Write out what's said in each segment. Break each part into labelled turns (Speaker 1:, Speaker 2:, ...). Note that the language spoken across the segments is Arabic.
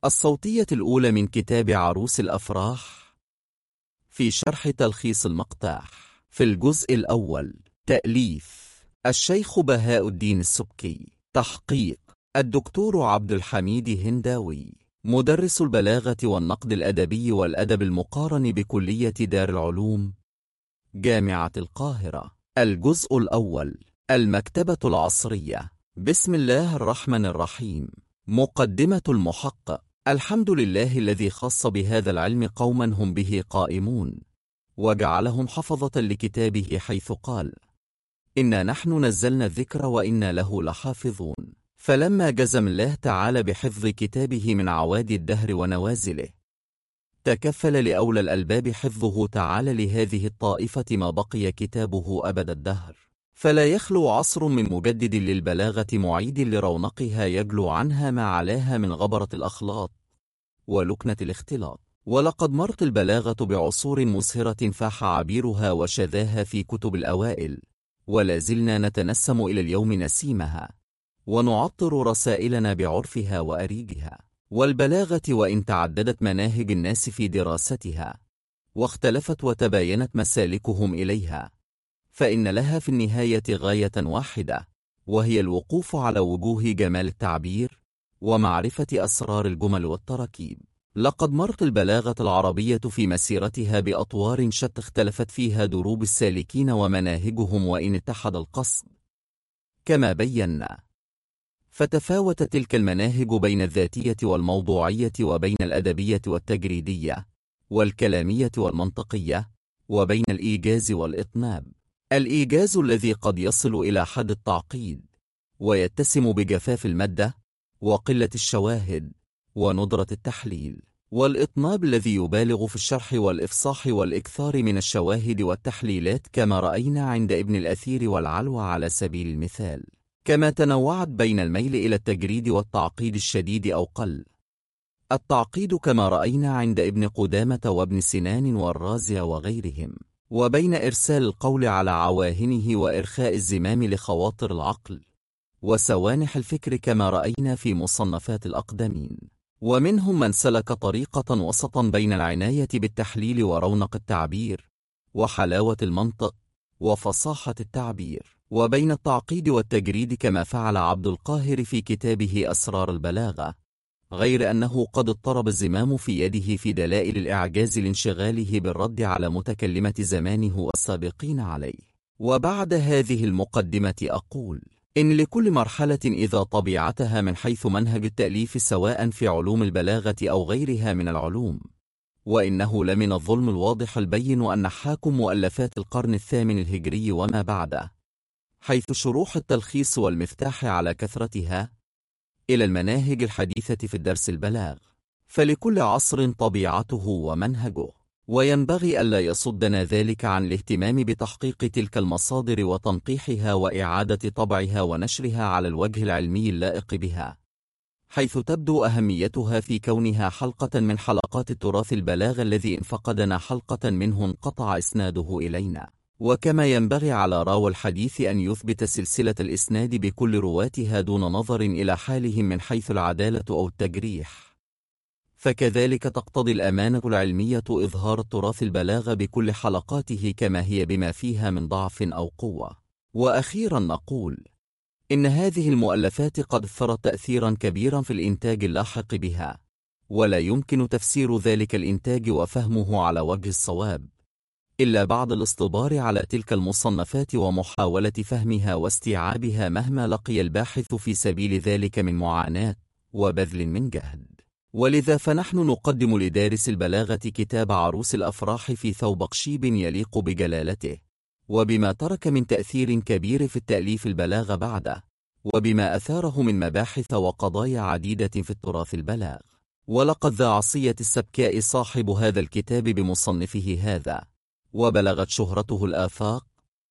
Speaker 1: الصوتية الأولى من كتاب عروس الأفراح في شرح تلخيص المقطع. في الجزء الأول: تأليف الشيخ بهاء الدين السبكي، تحقيق الدكتور عبد الحميد هنداوي، مدرس البلاغة والنقد الأدبي والأدب المقارن بكلية دار العلوم جامعة القاهرة. الجزء الأول: المكتبة العصرية. بسم الله الرحمن الرحيم. مقدمة المحقق. الحمد لله الذي خص بهذا العلم قوما هم به قائمون، وجعلهم حفظة لكتابه، حيث قال: إنا نحن نزلنا الذكر وإنا له لحافظون. فلما جزم الله تعالى بحفظ كتابه من عوادي الدهر ونوازله، تكفل لأولى الألباب حفظه تعالى لهذه الطائفة ما بقي كتابه أبد الدهر. فلا يخلو عصر من مجدد للبلاغة معيد لرونقها يجلو عنها ما علاها من غبرة الأخلاط ولكنة الاختلاط. ولقد مرت البلاغة بعصور مسهرة فاح عبيرها وشذاها في كتب الأوائل، ولا زلنا نتنسم إلى اليوم نسيمها، ونعطر رسائلنا بعرفها وأريجها. والبلاغة وإن تعددت مناهج الناس في دراستها، واختلفت وتباينت مسالكهم إليها، فإن لها في النهاية غاية واحدة، وهي الوقوف على وجوه جمال التعبير ومعرفة أسرار الجمل والتراكيب. لقد مرت البلاغة العربية في مسيرتها بأطوار شتى اختلفت فيها دروب السالكين ومناهجهم، وإن اتحد القصد كما بينا، فتفاوت تلك المناهج بين الذاتية والموضوعية، وبين الأدبية والتجريدية والكلامية والمنطقية، وبين الإيجاز والإطناب. الإيجاز الذي قد يصل إلى حد التعقيد، ويتسم بجفاف المادة وقلة الشواهد وندرة التحليل، والإطناب الذي يبالغ في الشرح والإفصاح والإكثار من الشواهد والتحليلات، كما رأينا عند ابن الأثير والعلوى على سبيل المثال. كما تنوعت بين الميل إلى التجريد والتعقيد الشديد أو قل التعقيد، كما رأينا عند ابن قدامة وابن سنان والرازي وغيرهم، وبين إرسال القول على عواهنه وإرخاء الزمام لخواطر العقل وسوانح الفكر، كما رأينا في مصنفات الأقدمين. ومنهم من سلك طريقة وسطا بين العناية بالتحليل ورونق التعبير وحلاوة المنطق وفصاحة التعبير، وبين التعقيد والتجريد، كما فعل عبد القاهر في كتابه أسرار البلاغة، غير أنه قد اضطرب الزمام في يده في دلائل الإعجاز لانشغاله بالرد على متكلمة زمانه والسابقين عليه. وبعد هذه المقدمة أقول إن لكل مرحلة إذا طبيعتها من حيث منهج التأليف، سواء في علوم البلاغة أو غيرها من العلوم. وإنه لمن الظلم الواضح البين أن حاكم مؤلفات القرن الثامن الهجري وما بعده، حيث شروح التلخيص والمفتاح على كثرتها، إلى المناهج الحديثة في الدرس البلاغ. فلكل عصر طبيعته ومنهجه، وينبغي ألا يصدنا ذلك عن الاهتمام بتحقيق تلك المصادر وتنقيحها وإعادة طبعها ونشرها على الوجه العلمي اللائق بها، حيث تبدو أهميتها في كونها حلقة من حلقات التراث البلاغ الذي إن فقدنا حلقة منه انقطع إسناده إلينا. وكما ينبغي على راوي الحديث أن يثبت سلسلة الإسناد بكل رواتها دون نظر إلى حالهم من حيث العدالة أو التجريح، فكذلك تقتضي الأمانة العلمية إظهار التراث البلاغ بكل حلقاته كما هي، بما فيها من ضعف أو قوة. وأخيرا نقول إن هذه المؤلفات قد اثرت تأثيرا كبيرا في الإنتاج اللاحق بها، ولا يمكن تفسير ذلك الإنتاج وفهمه على وجه الصواب إلا بعد الاصطبار على تلك المصنفات ومحاولة فهمها واستيعابها، مهما لقي الباحث في سبيل ذلك من معاناة وبذل من جهد. ولذا فنحن نقدم لدارس البلاغة كتاب عروس الأفراح في ثوب شيب يليق بجلالته، وبما ترك من تأثير كبير في التأليف البلاغ بعده، وبما أثاره من مباحث وقضايا عديدة في التراث البلاغ. ولقد ذا عصية السبكاء صاحب هذا الكتاب بمصنفه هذا، وبلغت شهرته الآفاق،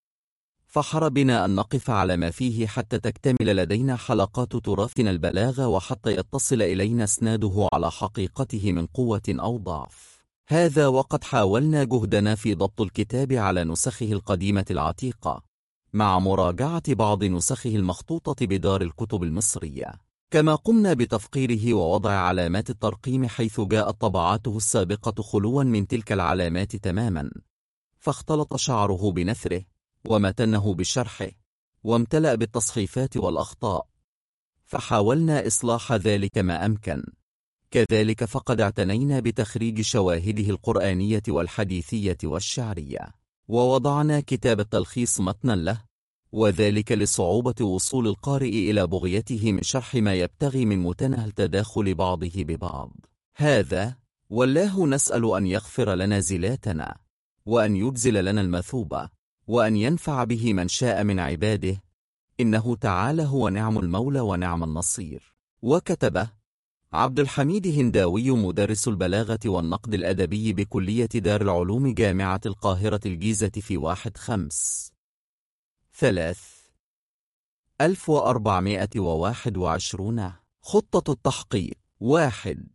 Speaker 1: فحر بنا أن نقف على ما فيه حتى تكتمل لدينا حلقات تراثنا البلاغة، وحتى يتصل إلينا اسناده على حقيقته من قوة أو ضعف. هذا وقد حاولنا جهدنا في ضبط الكتاب على نسخه القديمة العتيقة، مع مراجعة بعض نسخه المخطوطة بدار الكتب المصرية. كما قمنا بتفقيره ووضع علامات الترقيم حيث جاءت طبعاته السابقة خلوا من تلك العلامات تماما، فاختلط شعره بنثره ومتنه بشرحه وامتلأ بالتصحيفات والأخطاء، فحاولنا إصلاح ذلك ما أمكن. كذلك فقد اعتنينا بتخريج شواهده القرآنية والحديثية والشعرية، ووضعنا كتاب التلخيص متنا له، وذلك لصعوبة وصول القارئ إلى بغيته من شرح ما يبتغي من متناهل تداخل بعضه ببعض. هذا والله نسأل أن يغفر لنا زلاتنا، وأن يجزل لنا المثوبة، وأن ينفع به من شاء من عباده، إنه تعالى هو نعم المولى ونعم النصير. وكتبه عبد الحميد هنداوي، مدرس البلاغة والنقد الأدبي بكلية دار العلوم جامعة القاهرة الجيزة، في 1/5/1421. خطة التحقيق: 1.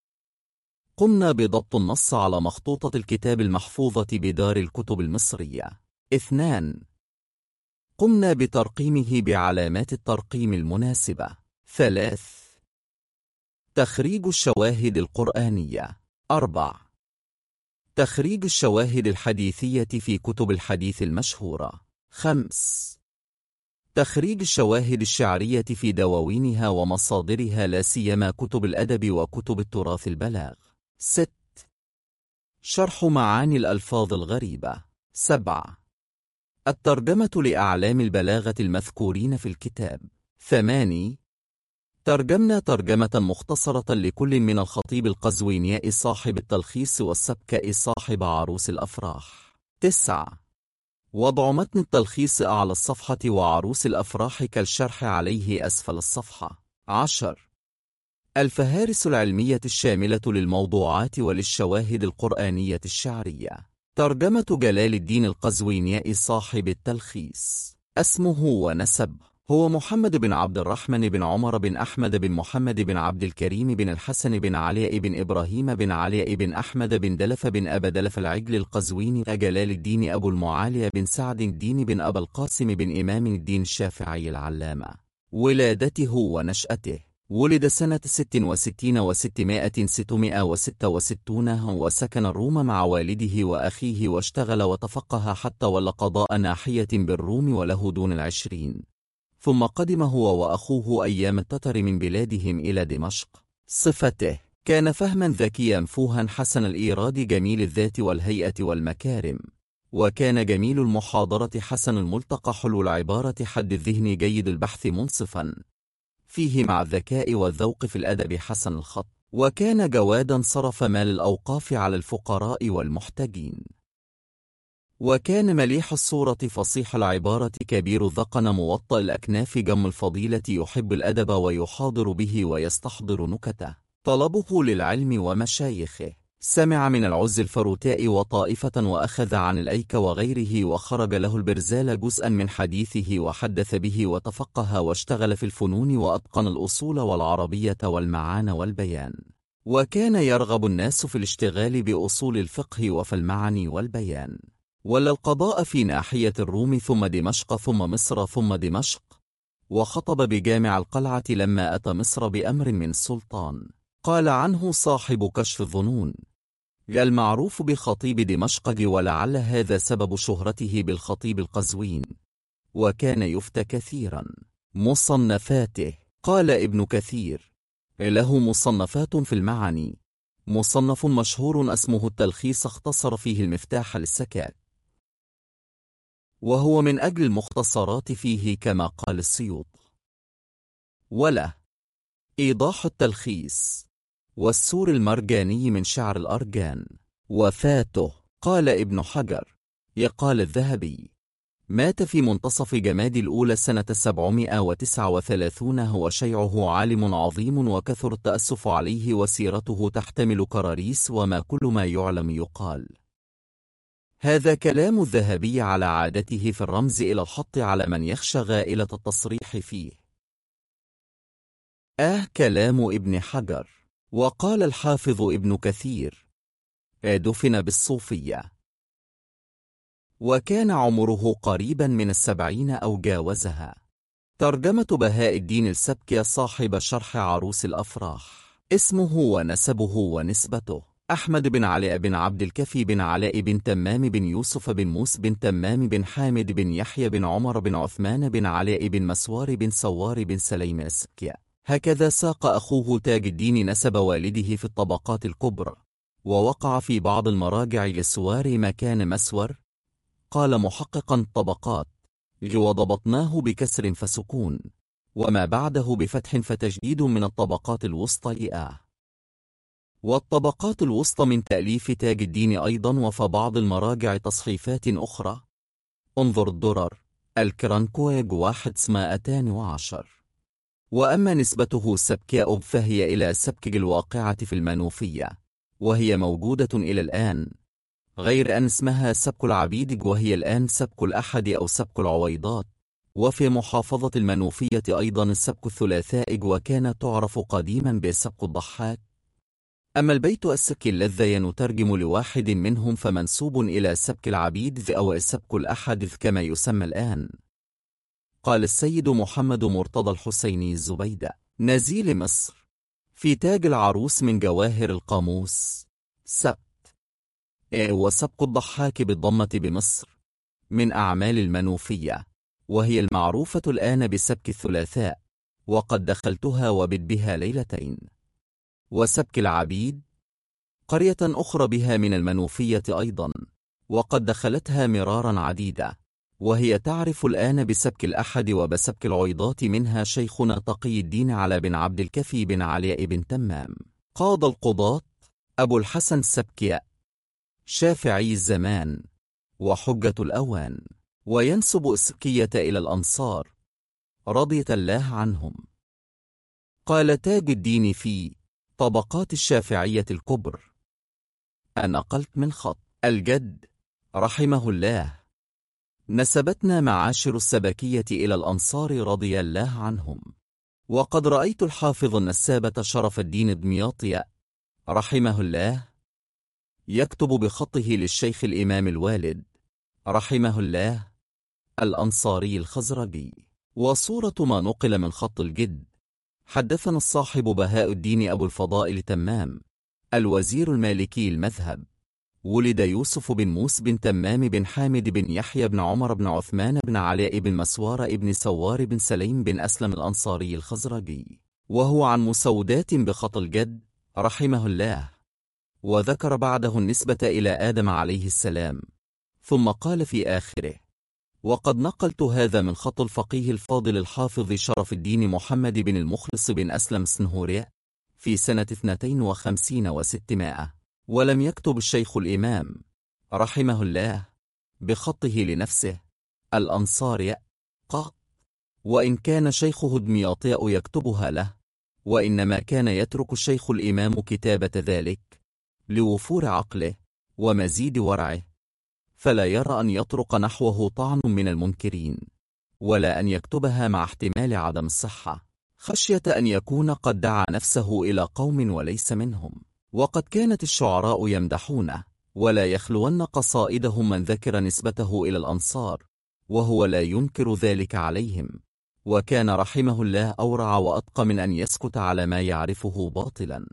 Speaker 1: قمنا بضبط النص على مخطوطة الكتاب المحفوظة بدار الكتب المصرية. 2. قمنا بترقيمه بعلامات الترقيم المناسبة. 3. تخريج الشواهد القرآنية. 4. تخريج الشواهد الحديثية في كتب الحديث المشهورة. 5. تخريج الشواهد الشعرية في دواوينها ومصادرها، لا سيما كتب الأدب وكتب التراث البلاغ. 6. شرح معاني الألفاظ الغريبة. 7. الترجمة لأعلام البلاغة المذكورين في الكتاب. 8. ترجمنا ترجمة مختصرة لكل من الخطيب القزوينياء صاحب التلخيص والسبكاء صاحب عروس الأفراح. 9. وضع متن التلخيص أعلى الصفحة وعروس الأفراح كالشرح عليه أسفل الصفحة. 10. الفهارس العلمية الشاملة للموضوعات وللشواهد القرآنية الشعرية. ترجمة جلال الدين القزوينياء صاحب التلخيص. اسمه ونسبه: هو محمد بن عبد الرحمن بن عمر بن أحمد بن محمد بن عبد الكريم بن الحسن بن علي بن إبراهيم بن علي بن أحمد بن دلف بن أبا دلف العجل القزويني جلال الدين أبو المعالي بن سعد الدين بن أبا القاسم بن إمام الدين الشافعي العلامة. ولادته ونشأته: ولد سنة 66 و600 666 وسكن الروم مع والده وأخيه، واشتغل وتفقه حتى ولى قضاء ناحية بالروم وله دون 20، ثم قدم هو وأخوه أيام التتر من بلادهم إلى دمشق. صفته: كان فهما ذكيا فوها حسن الإيراد جميل الذات والهيئة والمكارم، وكان جميل المحاضرة حسن الملتقى حلو العبارة حد الذهن جيد البحث منصفا فيه مع الذكاء والذوق في الأدب حسن الخط، وكان جوادا صرف مال الأوقاف على الفقراء والمحتاجين، وكان مليح الصورة فصيح العبارة كبير الذقن موطئ الأكناف جم الفضيلة يحب الأدب ويحاضر به ويستحضر نكته. طلبه للعلم ومشايخه: سمع من العز الفروتاء وطائفة وأخذ عن الأيك وغيره، وخرج له البرزال جزءا من حديثه وحدث به وتفقه واشتغل في الفنون وأتقن الأصول والعربية والمعان والبيان، وكان يرغب الناس في الاشتغال بأصول الفقه وفي المعاني والبيان. ولا القضاء في ناحية الروم ثم دمشق ثم مصر ثم دمشق، وخطب بجامع القلعة لما أتى مصر بأمر من السلطان. قال عنه صاحب كشف الظنون: المعروف بخطيب دمشق، ولعل هذا سبب شهرته بالخطيب القزوين، وكان يفتى كثيرا. مصنفاته: قال ابن كثير: له مصنفات في المعاني، مصنف مشهور اسمه التلخيص اختصر فيه المفتاح للسكات، وهو من أجل المختصرات فيه كما قال السيوط. وله إيضاح التلخيص والسور المرجاني من شعر الأرجان. وفاته: قال ابن حجر: يقال الذهبي: مات في منتصف جمادي الأولى سنة 739، هو شيعه عالم عظيم وكثر التأسف عليه، وسيرته تحتمل كراريس، وما كل ما يعلم يقال. هذا كلام الذهبي على عادته في الرمز إلى الحط على من يخشى غائلة التصريح فيه. كلام ابن حجر. وقال الحافظ ابن كثير: دفن بالصوفية، وكان عمره قريبا من 70 أو جاوزها. ترجمة بهاء الدين السبكي صاحب شرح عروس الأفراح. اسمه ونسبه ونسبته: أحمد بن علاء بن عبد الكفي بن علاء بن تمام بن يوسف بن موس بن تمام بن حامد بن يحيى بن عمر بن عثمان بن علاء بن مسوار بن سوار بن سليم السبكي. هكذا ساق أخوه تاج الدين نسب والده في الطبقات الكبرى، ووقع في بعض المراجع للسوار مكان مسور. قال محققا: طبقات، وضبطناه بكسر فسكون، وما بعده بفتح فتجديد من الطبقات الوسطى والطبقات الوسطى من تأليف تاج الدين أيضا، وفي بعض المراجع تصحيفات أخرى. انظر الدرر، الكرانكويج 112. وأما نسبته السبكاء فهي إلى سبك الواقعة في المنوفية، وهي موجودة إلى الآن، غير أن اسمها سبك العبيد، وهي الآن سبك الأحد أو سبك العويضات. وفي محافظة المنوفية أيضا السبك الثلاثاء، وكان تعرف قديما بسبك الضحاك. أما البيت السبك الذي نترجم لواحد منهم فمنسوب إلى سبك العبيد أو السبك الأحد كما يسمى الآن. قال السيد محمد مرتضى الحسيني الزبيدة نزيل مصر في تاج العروس من جواهر القاموس: سبت وسبق الضحاك بالضمة بمصر من أعمال المنوفية، وهي المعروفة الآن بسبك الثلاثاء، وقد دخلتها وبت بها ليلتين. وسبك العبيد قرية أخرى بها من المنوفية أيضا، وقد دخلتها مرارا عديدة، وهي تعرف الآن بسبك الأحد وبسبك العويضات، منها شيخنا تقي الدين علاء بن عبد الكفي بن علاء بن تمام قاضى القضاة أبو الحسن السبكي شافعي الزمان وحجة الأوان، وينسب السبكية إلى الأنصار رضي الله عنهم. قال تاج الدين في طبقات الشافعية الكبر: أنقلت من خط الجد رحمه الله: نسبتنا معاشر السبكية إلى الأنصار رضي الله عنهم. وقد رأيت الحافظ النسابة شرف الدين الدمياطي رحمه الله يكتب بخطه للشيخ الإمام الوالد رحمه الله الأنصاري الخزرجي. وصورة ما نقل من خط الجد: حدثنا الصاحب بهاء الدين أبو الفضائل تمام الوزير المالكي المذهب، ولد يوسف بن موس بن تمام بن حامد بن يحيى بن عمر بن عثمان بن علاء بن مسوار بن سوار بن سليم بن أسلم الأنصاري الخزرجي، وهو عن مسودات بخط الجد رحمه الله. وذكر بعده النسبة إلى آدم عليه السلام، ثم قال في آخره: وقد نقلت هذا من خط الفقيه الفاضل الحافظ شرف الدين محمد بن المخلص بن أسلم سنهوري في سنة 52 و600. ولم يكتب الشيخ الإمام رحمه الله بخطه لنفسه الأنصاري قط، وإن كان شيخه دمياطي يكتبها له، وإنما كان يترك الشيخ الإمام كتابة ذلك لوفور عقله ومزيد ورعه، فلا يرى أن يطرق نحوه طعن من المنكرين، ولا أن يكتبها مع احتمال عدم الصحة، خشية أن يكون قد دعا نفسه إلى قوم وليس منهم. وقد كانت الشعراء يمدحونه، ولا يخلون قصائدهم من ذكر نسبته إلى الأنصار، وهو لا ينكر ذلك عليهم، وكان رحمه الله أورع وأتقى من أن يسكت على ما يعرفه باطلا.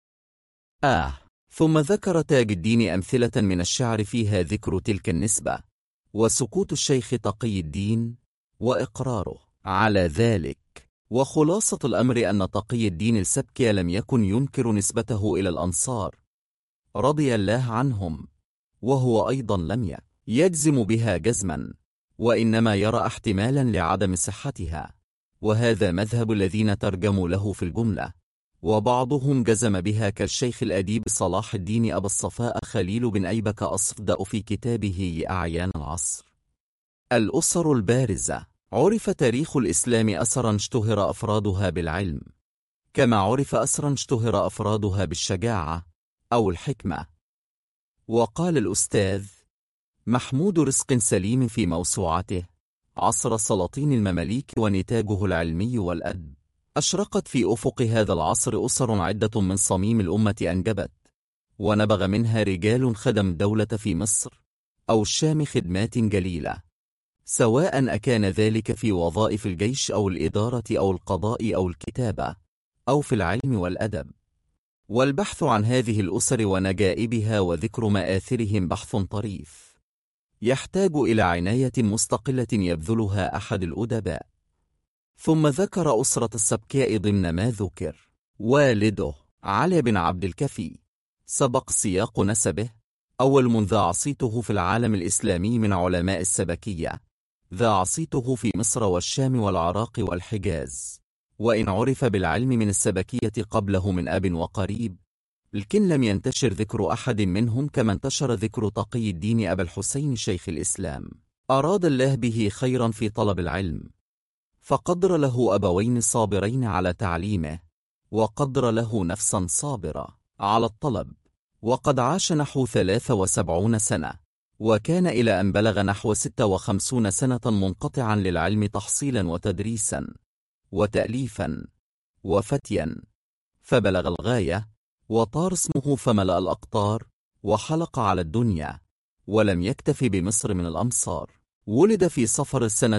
Speaker 1: ثم ذكر تاج الدين أمثلة من الشعر فيها ذكر تلك النسبة، وسكوت الشيخ تقي الدين وإقراره على ذلك. وخلاصة الأمر أن تقي الدين السبكي لم يكن ينكر نسبته إلى الأنصار رضي الله عنهم، وهو أيضا لم يجزم بها جزما، وإنما يرى احتمالا لعدم صحتها، وهذا مذهب الذين ترجموا له في الجملة، وبعضهم جزم بها كالشيخ الأديب صلاح الدين أبا الصفاء خليل بن أيبك الصفدأ في كتابه أعيان العصر. الأسر البارزة: عرف تاريخ الإسلام أسرا اشتهر أفرادها بالعلم، كما عرف أسرا اشتهر أفرادها بالشجاعة أو الحكمة. وقال الأستاذ محمود رزق سليم في موسوعته عصر السلاطين المماليك ونتاجه العلمي والأدب: أشرقت في أفق هذا العصر أسر عدة من صميم الأمة أنجبت، ونبغ منها رجال خدم الدولة في مصر أو الشام خدمات جليلة، سواء أكان ذلك في وظائف الجيش أو الإدارة أو القضاء أو الكتابة أو في العلم والأدب. والبحث عن هذه الأسر ونجائبها وذكر مآثرهم بحث طريف يحتاج إلى عناية مستقلة يبذلها أحد الأدباء. ثم ذكر أسرة السبكاء ضمن ما ذكر. والده علي بن عبد الكفي سبق سياق نسبه. أول من ذا عصيته في العالم الإسلامي من علماء السبكية، ذا عصيته في مصر والشام والعراق والحجاز، وإن عرف بالعلم من السبكية قبله من أب وقريب، لكن لم ينتشر ذكر أحد منهم كما انتشر ذكر تقي الدين أبا الحسين شيخ الإسلام. أراد الله به خيرا في طلب العلم، فقدر له أبوين صابرين على تعليمه، وقدر له نفسا صابرة على الطلب، وقد عاش نحو 73 سنة، وكان إلى أن بلغ نحو 56 سنة منقطعا للعلم تحصيلا وتدريسا وتأليفا وفتيا، فبلغ الغاية وطار اسمه فملأ الأقطار وحلق على الدنيا، ولم يكتف بمصر من الأمصار. ولد في صفر السنة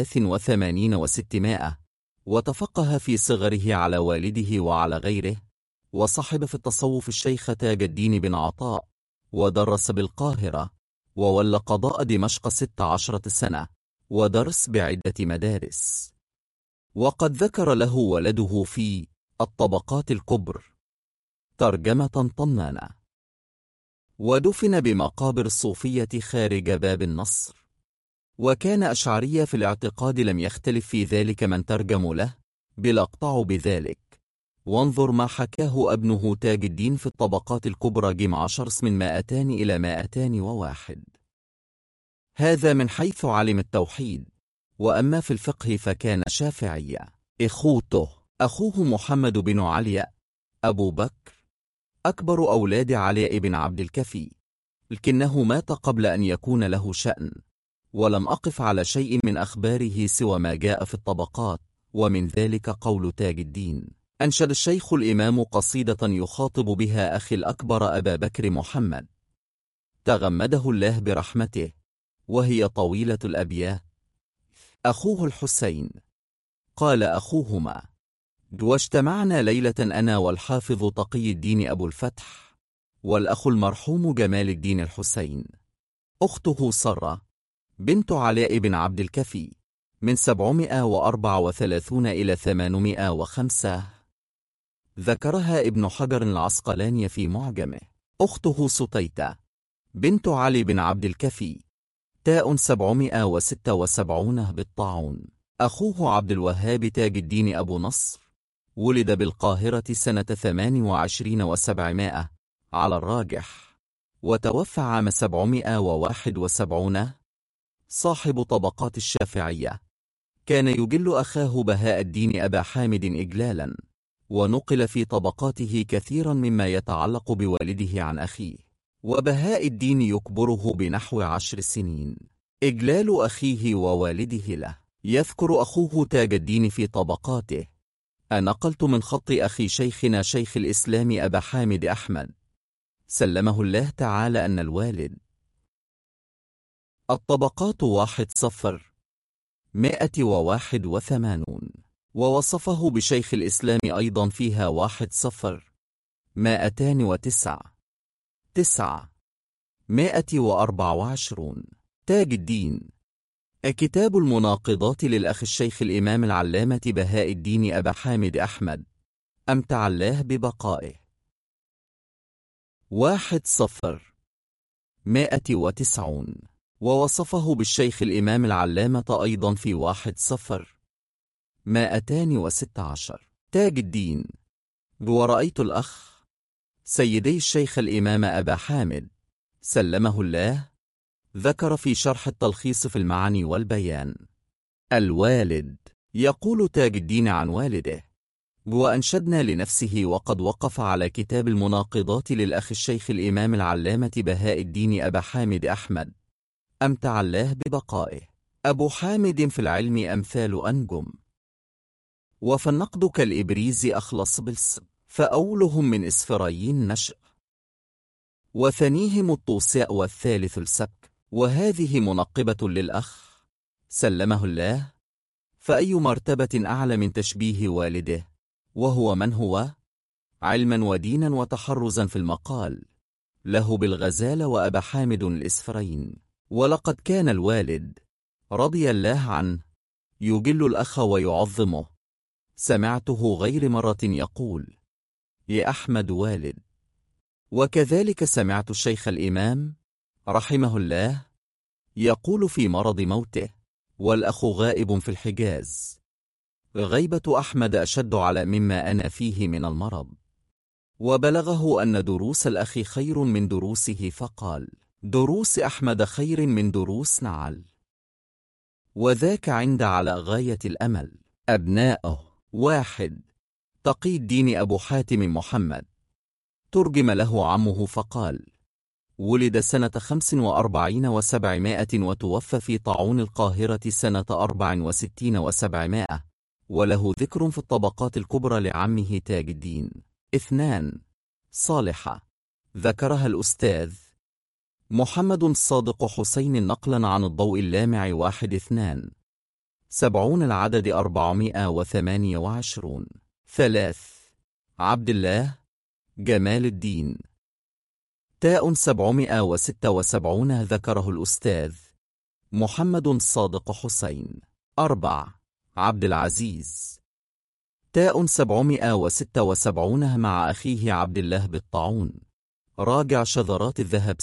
Speaker 1: 83 و600، وتفقه في صغره على والده وعلى غيره، وصحب في التصوف الشيخ تاج الدين بن عطاء، ودرس بالقاهرة، وولى قضاء دمشق 16 سنة، ودرس بعدة مدارس. وقد ذكر له ولده في الطبقات الكبر ترجمة طنانة. ودفن بمقابر الصوفية خارج باب النصر، وكان أشعري في الاعتقاد، لم يختلف في ذلك من ترجم له، بل أقطع بذلك. وانظر ما حكاه ابنه تاج الدين في الطبقات الكبرى جم 10 من 200 إلى 201. هذا من حيث علم التوحيد. وأما في الفقه فكان شافعيا. إخوته: أخوه محمد بن علي أبو بكر أكبر أولاد علي بن عبد الكفي، لكنه مات قبل أن يكون له شأن، ولم أقف على شيء من أخباره سوى ما جاء في الطبقات. ومن ذلك قول تاج الدين: أنشد الشيخ الإمام قصيدة يخاطب بها أخي الأكبر أبا بكر محمد تغمده الله برحمته، وهي طويلة الأبيات. أخوه الحسين قال أخوهما: واجتمعنا ليلة أنا والحافظ تقي الدين أبو الفتح والأخ المرحوم جمال الدين الحسين. أخته سرة بنت علاء بن عبد الكفي من 734 إلى 805، ذكرها ابن حجر العسقلاني في معجمه. أخته ستيتة بنت علي بن عبد الكفي تاء 776 بالطاعون. أخوه عبد الوهاب تاج الدين أبو نصر ولد بالقاهرة سنة 28 و700 على الراجح، وتوفى عام 771، صاحب طبقات الشافعية. كان يجل أخاه بهاء الدين أبا حامد إجلالا، ونقل في طبقاته كثيرا مما يتعلق بوالده عن أخيه، وبهاء الدين يكبره بنحو 10 سنين. إجلال أخيه ووالده له. يذكر أخوه تاج الدين في طبقاته: أنقلت من خط أخي شيخنا شيخ الإسلام أبا حامد أحمد سلمه الله تعالى أن الوالد. الطبقات 1 صفر 181، ووصفه بشيخ الإسلام أيضا فيها 1 صفر 209 124. تاج الدين. كتاب المناقضات للأخ الشيخ الإمام العلامة بهاء الدين أبا حامد أحمد أمتع الله ببقائه. 1 صفر 190، ووصفه بالشيخ الإمام العلامة أيضا في 1 صفر 216. تاج الدين. ورأيت الأخ سيدي الشيخ الإمام أبا حامد سلمه الله ذكر في شرح التلخيص في المعاني والبيان. الوالد. يقول تاج الدين عن والده: وأنشدنا لنفسه وقد وقف على كتاب المناقضات للأخ الشيخ الإمام العلامة بهاء الدين أبا حامد أحمد أمتع الله ببقائه. أبو حامد في العلم أمثال أنجم، وفي النقد كالإبريز أخلص بالسب، فأولهم من إسفرايين نشأ، وثنيهم الطوساء والثالث السبك. وهذه منقبة للأخ سلمه الله. فأي مرتبة أعلى من تشبيه والده؟ وهو من هو؟ علما ودينا وتحرزا في المقال، له بالغزالة وأبا حامد الإسفرين. ولقد كان الوالد رضي الله عنه يجل الأخ ويعظمه. سمعته غير مرة يقول: يا أحمد والد. وكذلك سمعت الشيخ الإمام رحمه الله يقول في مرض موته والأخ غائب في الحجاز: غيبة أحمد أشد على مما أنا فيه من المرض. وبلغه أن دروس الأخ خير من دروسه، فقال: دروس أحمد خير من دروس نعل. وذاك عند على غاية الأمل. أبناؤه: 1. تقي الدين أبو حاتم محمد. ترجم له عمه فقال: ولد سنة 45 و700 وتوفى في طاعون القاهرة سنة 64 و700، وله ذكر في الطبقات الكبرى لعمه تاج الدين. 2. صالحة. ذكرها الأستاذ محمد الصادق حسين نقلا عن الضوء اللامع. 1. 2. 70 العدد 428. 3. عبد الله جمال الدين. تاء 776 ذكره الأستاذ محمد الصادق حسين. 4. عبد العزيز. تاء 776 مع أخيه عبد الله بالطاعون. راجع شذرات الذهب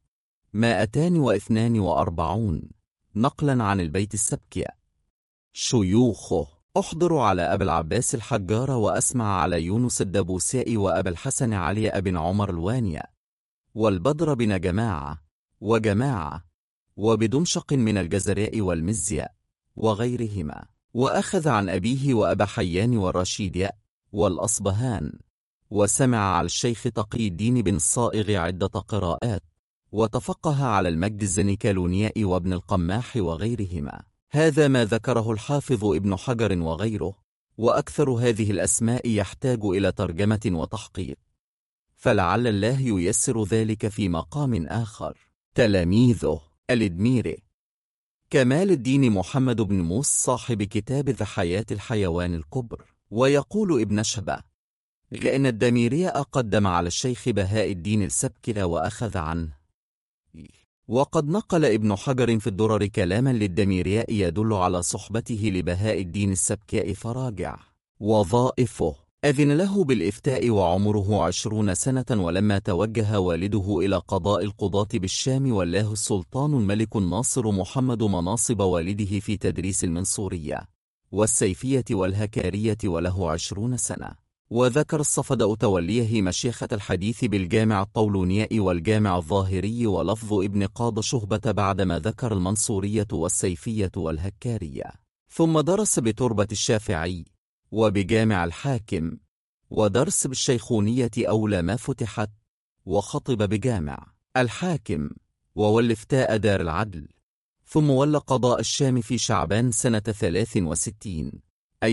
Speaker 1: 642 نقلا عن البيت السبكي. شيوخه: أحضر على أبي العباس الحجار، وأسمع على يونس الدبوسائي، وأبا الحسن علي بن عمر الوانية، والبدر بن جماعة وبدمشق من الجزراء والمزية وغيرهما. وأخذ عن أبيه وأبا حيان والرشيد والأصبهان. وسمع على الشيخ تقي الدين بن الصائغ عدة قراءات، وتفقه على المجد الزنكالونياء وابن القماح وغيرهما. هذا ما ذكره الحافظ ابن حجر وغيره، وأكثر هذه الأسماء يحتاج إلى ترجمة وتحقيق، فلعل الله ييسر ذلك في مقام آخر. تلاميذه: الإدميري كمال الدين محمد بن موس صاحب كتاب ذا حياة الحيوان الكبر. ويقول ابن شبة: لأن الدميرياء قدم على الشيخ بهاء الدين السبكي وأخذ عنه. وقد نقل ابن حجر في الدرر كلاما للدميرياء يدل على صحبته لبهاء الدين السبكي، فراجع. وظائفه: أذن له بالإفتاء وعمره 20 سنة، ولما توجه والده إلى قضاء القضاة بالشام ولاه السلطان الملك الناصر محمد مناصب والده في تدريس المنصورية والسيفية والهكارية وله 20 سنة. وذكر الصفدأ توليه مشيخة الحديث بالجامع الطولونياء والجامع الظاهري ولفظ ابن قاض شهبة بعدما ذكر المنصورية والسيفية والهكارية. ثم درس بتربة الشافعي وبجامع الحاكم، ودرس بالشيخونية أولى ما فتحت، وخطب بجامع الحاكم وولفتاء دار العدل. ثم ولى قضاء الشام في شعبان سنة 63 أي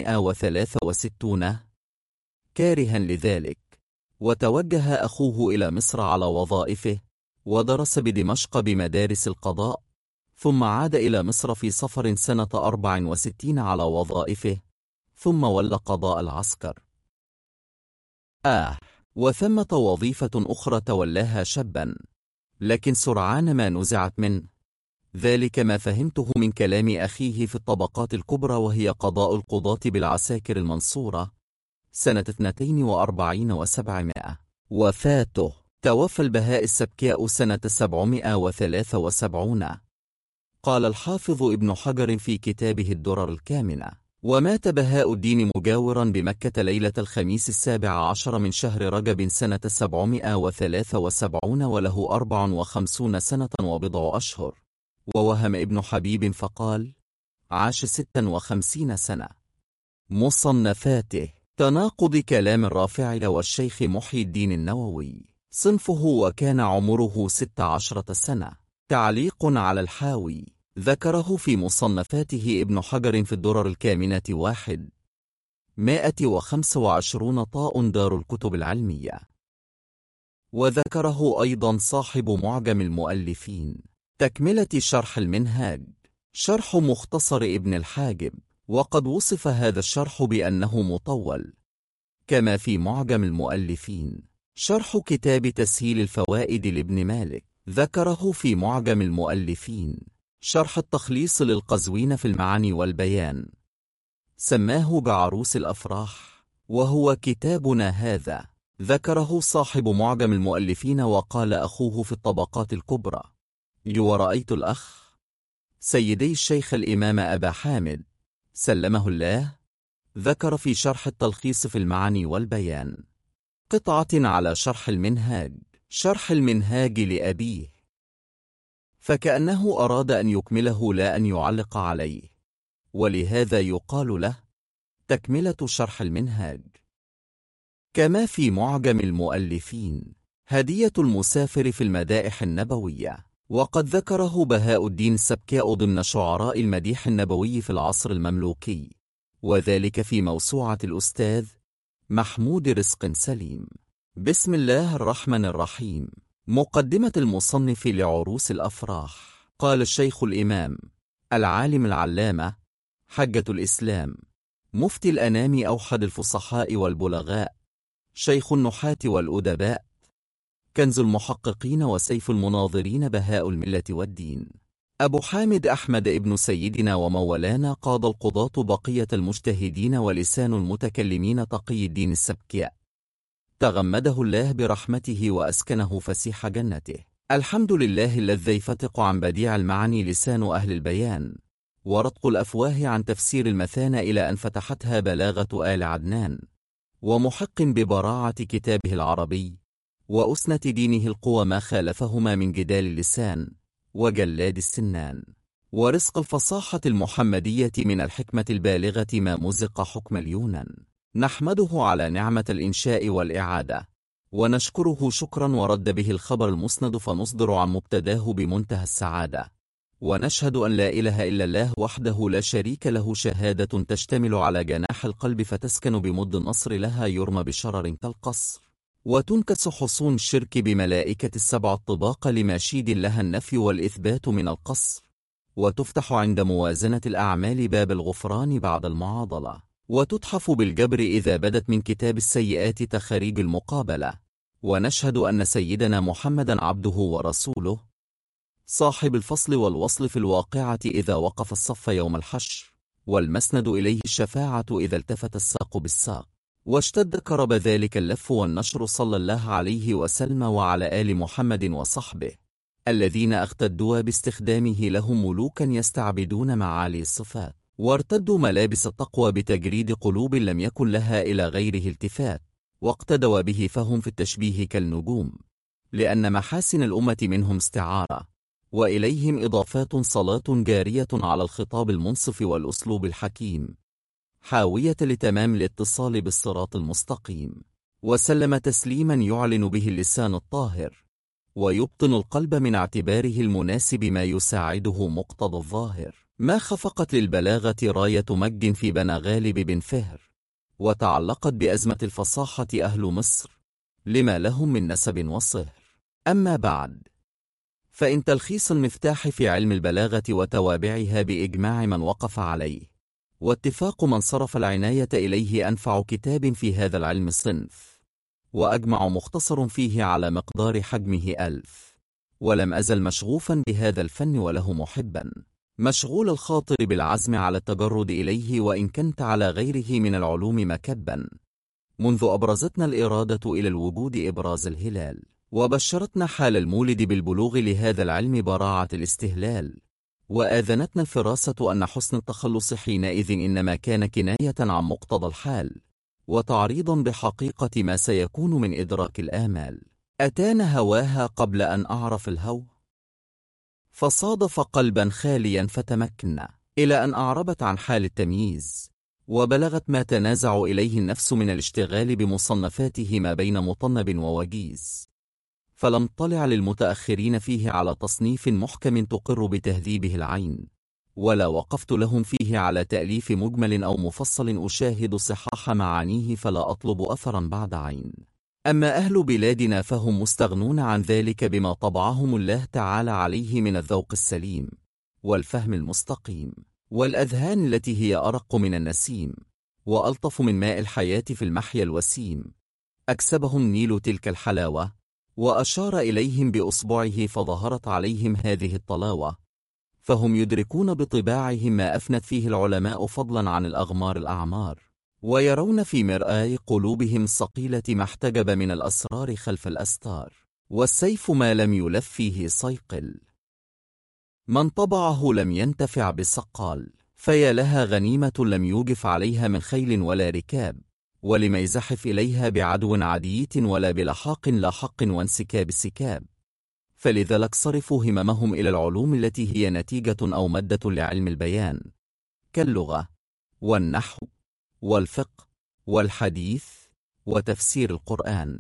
Speaker 1: 763 كارها لذلك. وتوجه أخوه إلى مصر على وظائفه، ودرس بدمشق بمدارس القضاء، ثم عاد إلى مصر في صفر سنة 64 على وظائفه، ثم ولى قضاء العسكر. وثمة وظيفة أخرى تولاها شابا، لكن سرعان ما نزعت منه، ذلك ما فهمته من كلام أخيه في الطبقات الكبرى، وهي قضاء القضاة بالعساكر المنصورة سنة 42 و700. وفاته: توفى البهاء السبكاء سنة 773. قال الحافظ ابن حجر في كتابه الدرر الكامنة: ومات بهاء الدين مجاورا بمكة ليلة الخميس 17 من شهر رجب سنة 773 وله 54 سنة وبضع أشهر. ووهم ابن حبيب فقال: عاش 56 سنة. مصنفاته: تناقض كلام الرافع والشيخ محي الدين النووي. صنفه: وكان عمره 16 سنة. تعليق على الحاوي: ذكره في مصنفاته ابن حجر في الدرر الكامنة 125 طاء دار الكتب العلمية. وذكره أيضا صاحب معجم المؤلفين. تكملة شرح المنهاج. شرح مختصر ابن الحاجب، وقد وصف هذا الشرح بأنه مطول، كما في معجم المؤلفين. شرح كتاب تسهيل الفوائد لابن مالك ذكره في معجم المؤلفين. شرح التخليص للقزوين في المعاني والبيان سماه بعروس الأفراح، وهو كتابنا هذا. ذكره صاحب معجم المؤلفين، وقال أخوه في الطبقات الكبرى: ورأيت الأخ سيدي الشيخ الإمام أبا حامد سلمه الله ذكر في شرح التلخيص في المعاني والبيان قطعة على شرح المنهاج لأبيه، فكأنه أراد أن يكمله لا أن يعلق عليه، ولهذا يقال له تكملة شرح المنهاج. كما في معجم المؤلفين هدية المسافر في المدائح النبوية، وقد ذكره بهاء الدين السبكاء ضمن شعراء المديح النبوي في العصر المملوكي، وذلك في موسوعة الأستاذ محمود رزق سليم. بسم الله الرحمن الرحيم. مقدمة المصنف لعروس الأفراح. قال الشيخ الإمام العالم العلامة حجة الإسلام مفتي الأنام أوحد الفصحاء والبلغاء، شيخ النحاة والأدباء، كنز المحققين وسيف المناظرين، بهاء الملة والدين، أبو حامد أحمد ابن سيدنا ومولانا قاضى القضاة بقية المجتهدين ولسان المتكلمين تقي الدين السبكاء، تغمده الله برحمته وأسكنه فسيح جنته. الحمد لله الذي يفتق عن بديع المعاني لسان أهل البيان، ورتق الأفواه عن تفسير المثانى إلى أن فتحتها بلاغة آل عدنان، ومحق ببراعة كتابه العربي وأسنة دينه القوى ما خالفهما من جدال اللسان وجلاد السنان، ورزق الفصاحة المحمدية من الحكمة البالغة ما مزق حكم اليونان. نحمده على نعمة الإنشاء والإعادة، ونشكره شكرا ورد به الخبر المسند فنصدر عن مبتداه بمنتهى السعادة، ونشهد أن لا إله إلا الله وحده لا شريك له، شهادة تشتمل على جناح القلب فتسكن بمد النصر لها، يرمى بشرر كالقصر، وتنكس حصون الشرك بملائكة السبع الطباق لماشيد لها النفي والإثبات من القصر، وتفتح عند موازنة الأعمال باب الغفران بعد المعاضلة، وتتحف بالجبر إذا بدت من كتاب السيئات تخاريج المقابلة. ونشهد أن سيدنا محمدا عبده ورسوله، صاحب الفصل والوصل في الواقعة إذا وقف الصف يوم الحشر، والمسند إليه الشفاعة إذا التفت الساق بالساق، واشتد كرب ذلك اللف والنشر، صلى الله عليه وسلم وعلى آل محمد وصحبه الذين اختدوا باستخدامه لهم ملوكا يستعبدون معالي الصفات، وارتدوا ملابس التقوى بتجريد قلوب لم يكن لها إلى غيره التفات، واقتدوا به فهم في التشبيه كالنجوم، لأن محاسن الأمة منهم استعارة، وإليهم إضافات، صلاة جارية على الخطاب المنصف والأسلوب الحكيم، حاوية لتمام الاتصال بالصراط المستقيم، وسلم تسليما يعلن به اللسان الطاهر، ويبطن القلب من اعتباره المناسب ما يساعده مقتضى الظاهر. ما خفقت للبلاغة راية مجد في بني غالب بن فهر، وتعلقت بأزمة الفصاحة أهل مصر لما لهم من نسب وصهر. أما بعد، فإن تلخيص المفتاح في علم البلاغة وتوابعها بإجماع من وقف عليه واتفاق من صرف العناية إليه أنفع كتاب في هذا العلم الصنف، وأجمع مختصر فيه على مقدار حجمه 1000. ولم أزل مشغوفا بهذا الفن وله محبا، مشغول الخاطر بالعزم على التجرد إليه، وإن كنت على غيره من العلوم مكبا، منذ أبرزتنا الإرادة إلى الوجود إبراز الهلال، وبشرتنا حال المولد بالبلوغ لهذا العلم براعة الاستهلال، وآذنتنا الفراسة أن حسن التخلص حينئذ إنما كان كناية عن مقتضى الحال، وتعريضا بحقيقة ما سيكون من إدراك الآمال. أتانا هواها قبل أن أعرف الهوى، فصادف قلبا خاليا فتمكنا، إلى أن أعربت عن حال التمييز، وبلغت ما تنازع إليه النفس من الاشتغال بمصنفاته ما بين مطنب ووجيز، فلم طلع للمتأخرين فيه على تصنيف محكم تقر بتهذيبه العين، ولا وقفت لهم فيه على تأليف مجمل أو مفصل أشاهد صحاح معانيه فلا أطلب أثرا بعد عين. أما أهل بلادنا فهم مستغنون عن ذلك بما طبعهم الله تعالى عليه من الذوق السليم والفهم المستقيم، والأذهان التي هي أرق من النسيم وألطف من ماء الحياة في المحيا الوسيم. أكسبهم نيل تلك الحلاوة، وأشار إليهم بأصبعه فظهرت عليهم هذه الطلاوة، فهم يدركون بطباعهم ما أفنت فيه العلماء فضلا عن الأغمار الأعمار، ويرون في مرآي قلوبهم الصقيلة ما احتجب من الأسرار خلف الأستار، والسيف ما لم يلف فيه صيقل. من طبعه لم ينتفع بسقال، فيا لها غنيمة لم يوجف عليها من خيل ولا ركاب، ولم يزحف إليها بعدو عديت ولا بلحاق لاحق وانسكاب سكاب. فلذلك صرفوا هممهم إلى العلوم التي هي نتيجة أو مادة لعلم البيان، كاللغة والنحو والفقه والحديث وتفسير القرآن.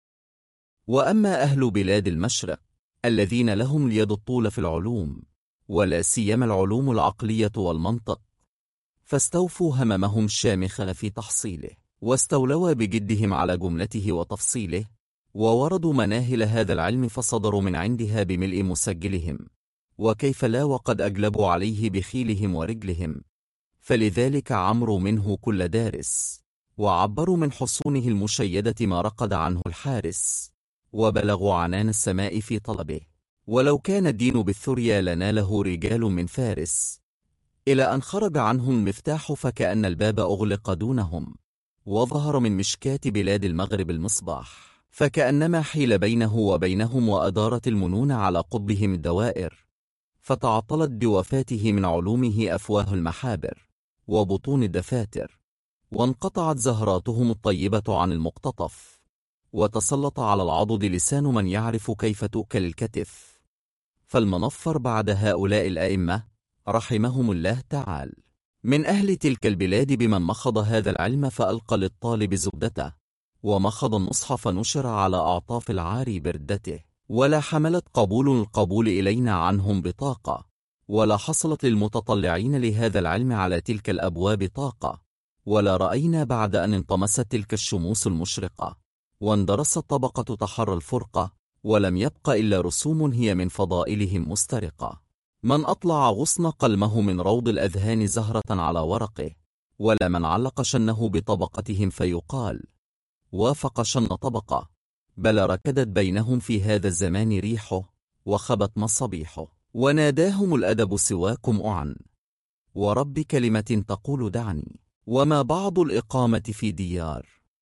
Speaker 1: وأما أهل بلاد المشرق الذين لهم اليد الطول في العلوم، ولا سيما العلوم العقلية والمنطق، فاستوفوا هممهم الشامخ في تحصيله، واستولوا بجدهم على جملته وتفصيله، ووردوا مناهل هذا العلم فصدروا من عندها بملء مسجلهم، وكيف لا وقد أجلبوا عليه بخيلهم ورجلهم. فلذلك عمروا منه كل دارس، وعبروا من حصونه المشيدة ما رقد عنه الحارس، وبلغوا عنان السماء في طلبه. ولو كان الدين بالثريا لناله رجال من فارس، إلى أن خرج عنه المفتاح فكأن الباب أغلق دونهم، وظهر من مشكاة بلاد المغرب المصباح، فكأنما حيل بينه وبينهم، وأدارت المنون على قطبهم الدوائر، فتعطلت بوفاته من علومه أفواه المحابر وبطون الدفاتر، وانقطعت زهراتهم الطيبة عن المقتطف، وتسلط على العضد لسان من يعرف كيف تؤكل الكتف. فالمنفر بعد هؤلاء الأئمة رحمهم الله تعالى من أهل تلك البلاد بمن مخض هذا العلم فألقى للطالب زبدته، ومخض النصح فنشر على أعطاف العاري بردته، ولا حملت قبول القبول إلينا عنهم بطاقة، ولا حصلت للمتطلعين لهذا العلم على تلك الأبواب طاقة، ولا رأينا بعد أن انطمست تلك الشموس المشرقة واندرست طبقة تحرى الفرقة، ولم يبق إلا رسوم هي من فضائلهم مسترقة. من أطلع غصن قلمه من روض الأذهان زهرة على ورقه، ولا من علق شنه بطبقتهم فيقال وافق شن طبقة، بل ركدت بينهم في هذا الزمان ريحه، وخبت مصابيحه، وناداهم الأدب سواكم أعن، ورب كلمة تقول دعني، وما بعض الإقامة في ديار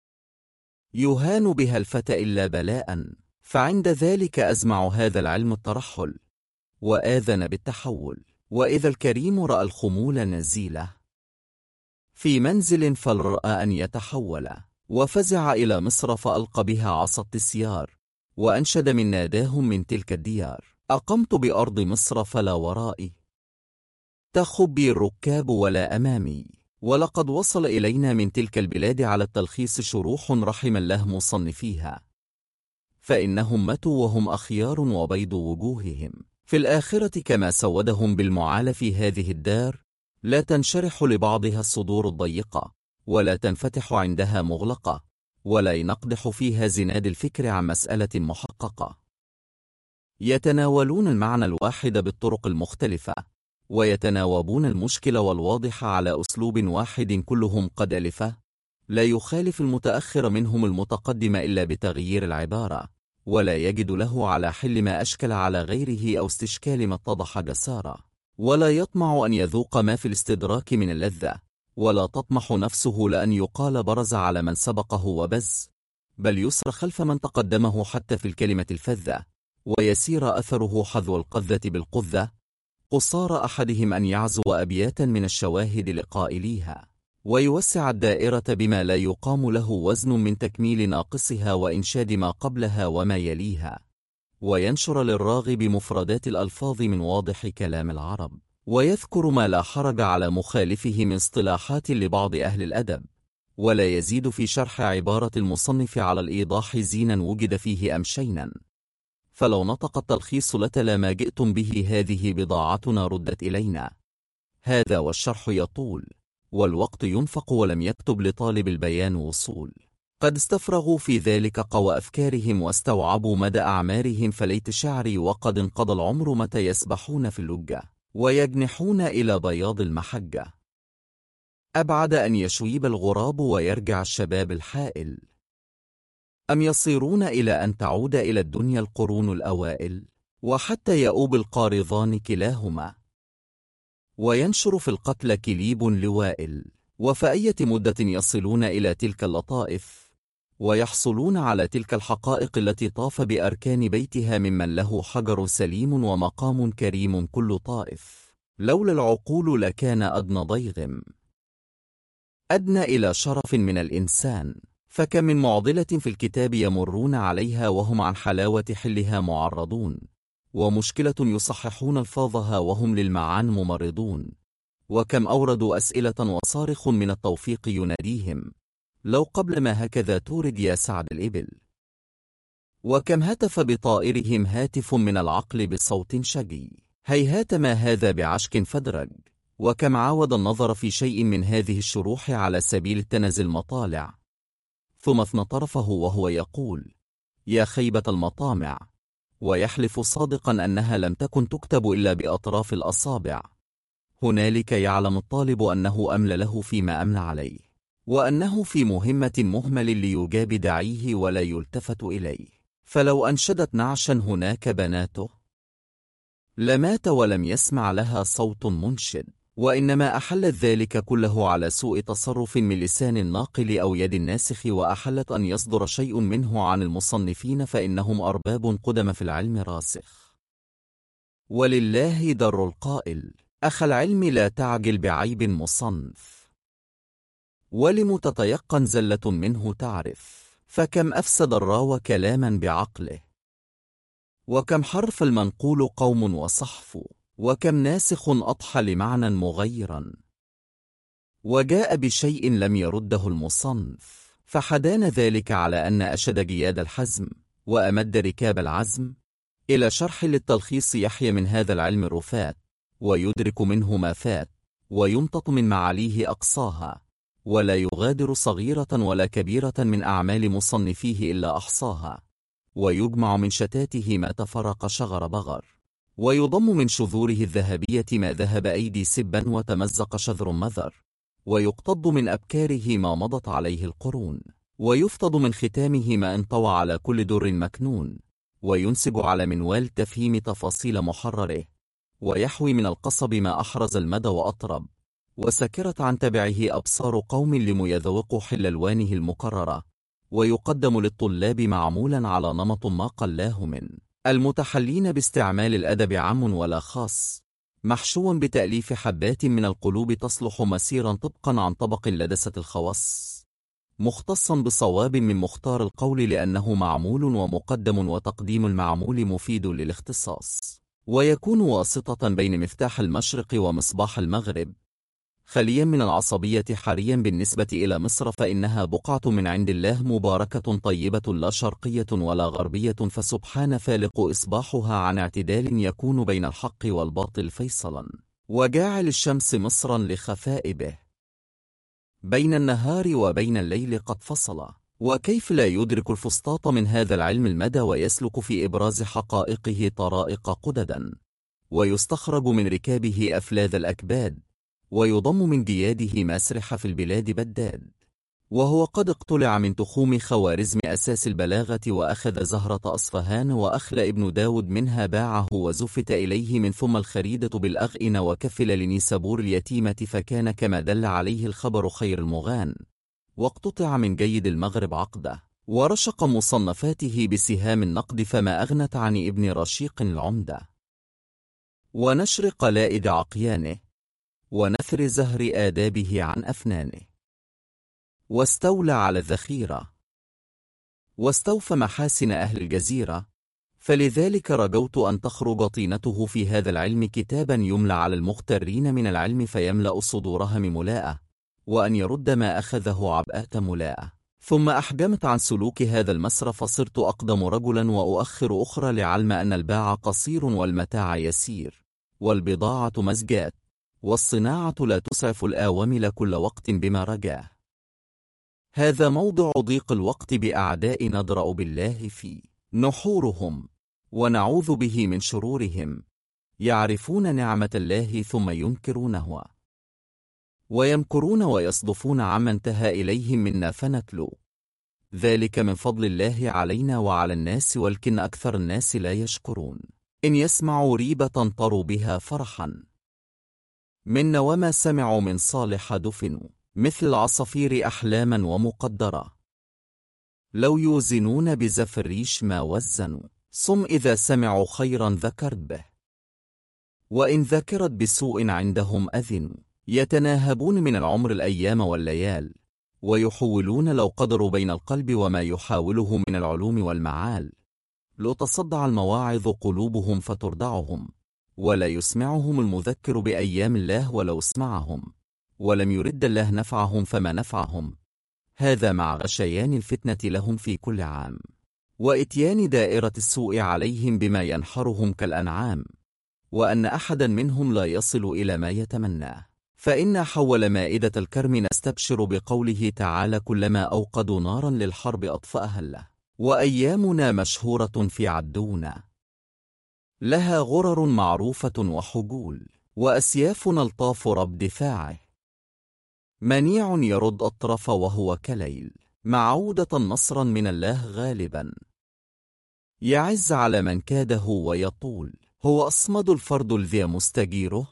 Speaker 1: يهان بها الفتى إلا بلاء، فعند ذلك أزمع هذا العلم الترحل، وآذن بالتحول. وإذا الكريم رأى الخمول نزيلة في منزل فلرأى أن يتحول، وفزع إلى مصر فألقى بها عصا التسيار، وأنشد من ناداهم من تلك الديار: أقمت بأرض مصر فلا ورائي تخبي الركاب ولا أمامي. ولقد وصل إلينا من تلك البلاد على التلخيص شروح رحم الله مصنفيها، فإنهم متوا وهم أخيار وبيض وجوههم في الآخرة كما سودهم بالمعال في هذه الدار، لا تنشرح لبعضها الصدور الضيقة، ولا تنفتح عندها مغلقة، ولا ينقدح فيها زناد الفكر عن مسألة محققة. يتناولون المعنى الواحد بالطرق المختلفة، ويتناوبون المشكل والواضح على أسلوب واحد كلهم قد ألفه، لا يخالف المتأخر منهم المتقدم إلا بتغيير العبارة، ولا يجد له على حل ما أشكل على غيره أو استشكال ما اتضح جسارة، ولا يطمع أن يذوق ما في الاستدراك من اللذة، ولا تطمح نفسه لأن يقال برز على من سبقه وبز، بل يسر خلف من تقدمه حتى في الكلمة الفذة، ويسير أثره حذو القذة بالقذة، قصار أحدهم أن يعزو أبياتا من الشواهد لقائليها، ويوسع الدائرة بما لا يقام له وزن من تكميل ناقصها وإنشاد ما قبلها وما يليها، وينشر للراغب مفردات الألفاظ من واضح كلام العرب، ويذكر ما لا حرج على مخالفه من اصطلاحات لبعض أهل الأدب، ولا يزيد في شرح عبارة المصنف على الإيضاح زينا وجد فيه أم شينا. فلو نطق التلخيص لتلا ما جئتم به: هذه بضاعتنا ردت إلينا. هذا والشرح يطول، والوقت ينفق، ولم يكتب لطالب البيان وصول. قد استفرغوا في ذلك قوى أفكارهم واستوعبوا مدى أعمارهم، فليت شعري وقد انقضى العمر متى يسبحون في اللجة. ويجنحون إلى بياض المحجة. أبعد أن يشويب الغراب ويرجع الشباب الحائل، أم يصيرون إلى أن تعود إلى الدنيا القرون الأوائل، وحتى يؤوب القارضان كلاهما، وينشر في القتل كليب لوائل، وفأية مدة يصلون إلى تلك اللطائف، ويحصلون على تلك الحقائق التي طاف بأركان بيتها ممن له حجر سليم ومقام كريم كل طائف، لولا العقول لكان أدنى ضيغم، أدنى إلى شرف من الإنسان. فكم من معضلة في الكتاب يمرون عليها وهم عن حلاوة حلها معرضون، ومشكلة يصححون الفاظها وهم للمعان ممرضون، وكم أوردوا أسئلة وصارخ من التوفيق يناديهم، لو قبل ما هكذا تورد يا سعد الإبل. وكم هتف بطائرهم هاتف من العقل بصوت شجي، هيهات ما هذا بعشق فدرج. وكم عاود النظر في شيء من هذه الشروح على سبيل التنزي المطالع، ثم اثنى طرفه وهو يقول يا خيبة المطامع، ويحلف صادقا أنها لم تكن تكتب إلا بأطراف الأصابع. هنالك يعلم الطالب أنه أمل له فيما أمل عليه، وأنه في مهمة مهمل ليجاب داعيه ولا يلتفت إليه. فلو أنشدت نعشا هناك بناته لمات ولم يسمع لها صوت منشد، وإنما أحلت ذلك كله على سوء تصرف من لسان الناقل أو يد الناسخ، وأحلت أن يصدر شيء منه عن المصنفين فإنهم أرباب قدم في العلم راسخ. ولله در القائل أخ العلم لا تعجل بعيب مصنف، ولم تتيقن زلة منه تعرف. فكم أفسد الراوى كلاما بعقله، وكم حرف المنقول قوم وصحف، وكم ناسخ أضحى لمعنى مغيرا، وجاء بشيء لم يرده المصنف، فحدان ذلك على أن أشد جياد الحزم وأمد ركاب العزم إلى شرح للتلخيص يحيى من هذا العلم الرفات، ويدرك منه ما فات، ويمتط من معاليه أقصاها، ولا يغادر صغيرة ولا كبيرة من أعمال مصنفيه إلا أحصاها، ويجمع من شتاته ما تفرق شغر بغر، ويضم من شذوره الذهبية ما ذهب أيدي سبا وتمزق شذر مذر، ويقتض من أبكاره ما مضت عليه القرون، ويفتض من ختامه ما انطوى على كل در مكنون، وينسب على منوال تفهيم تفاصيل محرره، ويحوي من القصب ما أحرز المدى وأطرب، وسكرت عن تبعه أبصار قوم لم يذوقوا حل ألوانه المكررة، ويقدم للطلاب معمولا على نمط ما قلاه من المتحلين باستعمال الأدب عام ولا خاص، محشوا بتأليف حبات من القلوب تصلح مسيرا طبقا عن طبق لدسة الخواص، مختصا بصواب من مختار القول لأنه معمول ومقدم، وتقديم المعمول مفيد للاختصاص، ويكون واسطة بين مفتاح المشرق ومصباح المغرب، خليا من العصبية حريا بالنسبة إلى مصر، فإنها بقعة من عند الله مباركة طيبة لا شرقية ولا غربية، فسبحان فالق إصباحها عن اعتدال يكون بين الحق والباطل فيصلا، وجاعل الشمس مصرا لخفائبه، بين النهار وبين الليل قد فصل. وكيف لا يدرك الفسطاط من هذا العلم المدى، ويسلك في إبراز حقائقه طرائق قددا، ويستخرج من ركابه أفلاذ الأكباد، ويضم من جياده مسرح في البلاد بداد، وهو قد اقتلع من تخوم خوارزم أساس البلاغة، وأخذ زهرة أصفهان وأخلى ابن داود منها باعه، وزفت إليه من ثم الخريدة بالأغئن، وكفل لنيسابور اليتيمة، فكان كما دل عليه الخبر خير المغان، واقتطع من جيد المغرب عقده، ورشق مصنفاته بسهام النقد، فما أغنت عن ابن رشيق العمدة، ونشر قلائد عقيانه، ونثر زهر آدابه عن أفنانه، واستولى على الذخيرة، واستوفى محاسن أهل الجزيرة، فلذلك رجوت أن تخرج طينته في هذا العلم كتابا يملى على المغترين من العلم فيملأ صدورها من ملاءة، وأن يرد ما أخذه عبأة ملاءة. ثم أحجمت عن سلوك هذا المسر، فصرت أقدم رجلا وأؤخر أخرى، لعلم أن الباع قصير والمتاع يسير، والبضاعة مزجات، والصناعة لا تسعف الآومل كل وقت بما رجاه. هذا موضع ضيق الوقت بأعداء ندرأ بالله فيه نحورهم، ونعوذ به من شرورهم، يعرفون نعمة الله ثم ينكرونها، ويمكرون ويصدفون عما انتهى إليهم منا فنتلو. ذلك من فضل الله علينا وعلى الناس، ولكن أكثر الناس لا يشكرون. إن يسمعوا ريبة طروا بها فرحا، من وما سمعوا من صالح دفنوا، مثل العصافير أحلاما ومقدرة، لو يوزنون بزف الريش ما وزنوا. صم إذا سمعوا خيرا ذكرت به، وإن ذكرت بسوء عندهم أذنوا. يتناهبون من العمر الأيام والليال، ويحولون لو قدروا بين القلب وما يحاوله من العلوم والمعال. لو تصدع المواعظ قلوبهم فتردعهم، ولا يسمعهم المذكر بأيام الله ولو اسمعهم، ولم يرد الله نفعهم فما نفعهم. هذا مع غشيان الفتنة لهم في كل عام، وإتيان دائرة السوء عليهم بما ينحرهم كالأنعام، وأن أحدا منهم لا يصل إلى ما يتمناه. فإن حول مائدة الكرم نستبشر بقوله تعالى: كلما أوقدوا نارا للحرب أطفأها الله. وأيامنا مشهورة في عدونا، لها غرر معروفة وحجول، وأسيافنا الطاف رب دفاعه، منيع يرد أطرف وهو كليل، معودة نصرا من الله غالبا، يعز على من كاده ويطول. هو أصمد الفرد الذي مستجيره،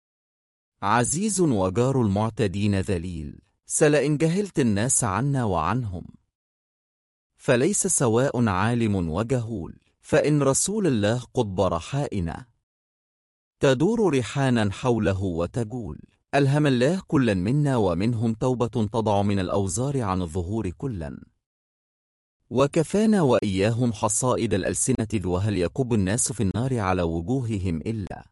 Speaker 1: عزيز وجار المعتدين ذليل. سلئن جهلت الناس عنا وعنهم، فليس سواء عالم وجهول. فإن رسول الله قطب رحائنا، تدور رحانا حوله وتجول. ألهم الله كلا منا ومنهم توبة تضع من الأوزار عن الظهور كلا، وكفانا وإياهم حصائد الألسنة. وهل يكب الناس في النار على وجوههم إلا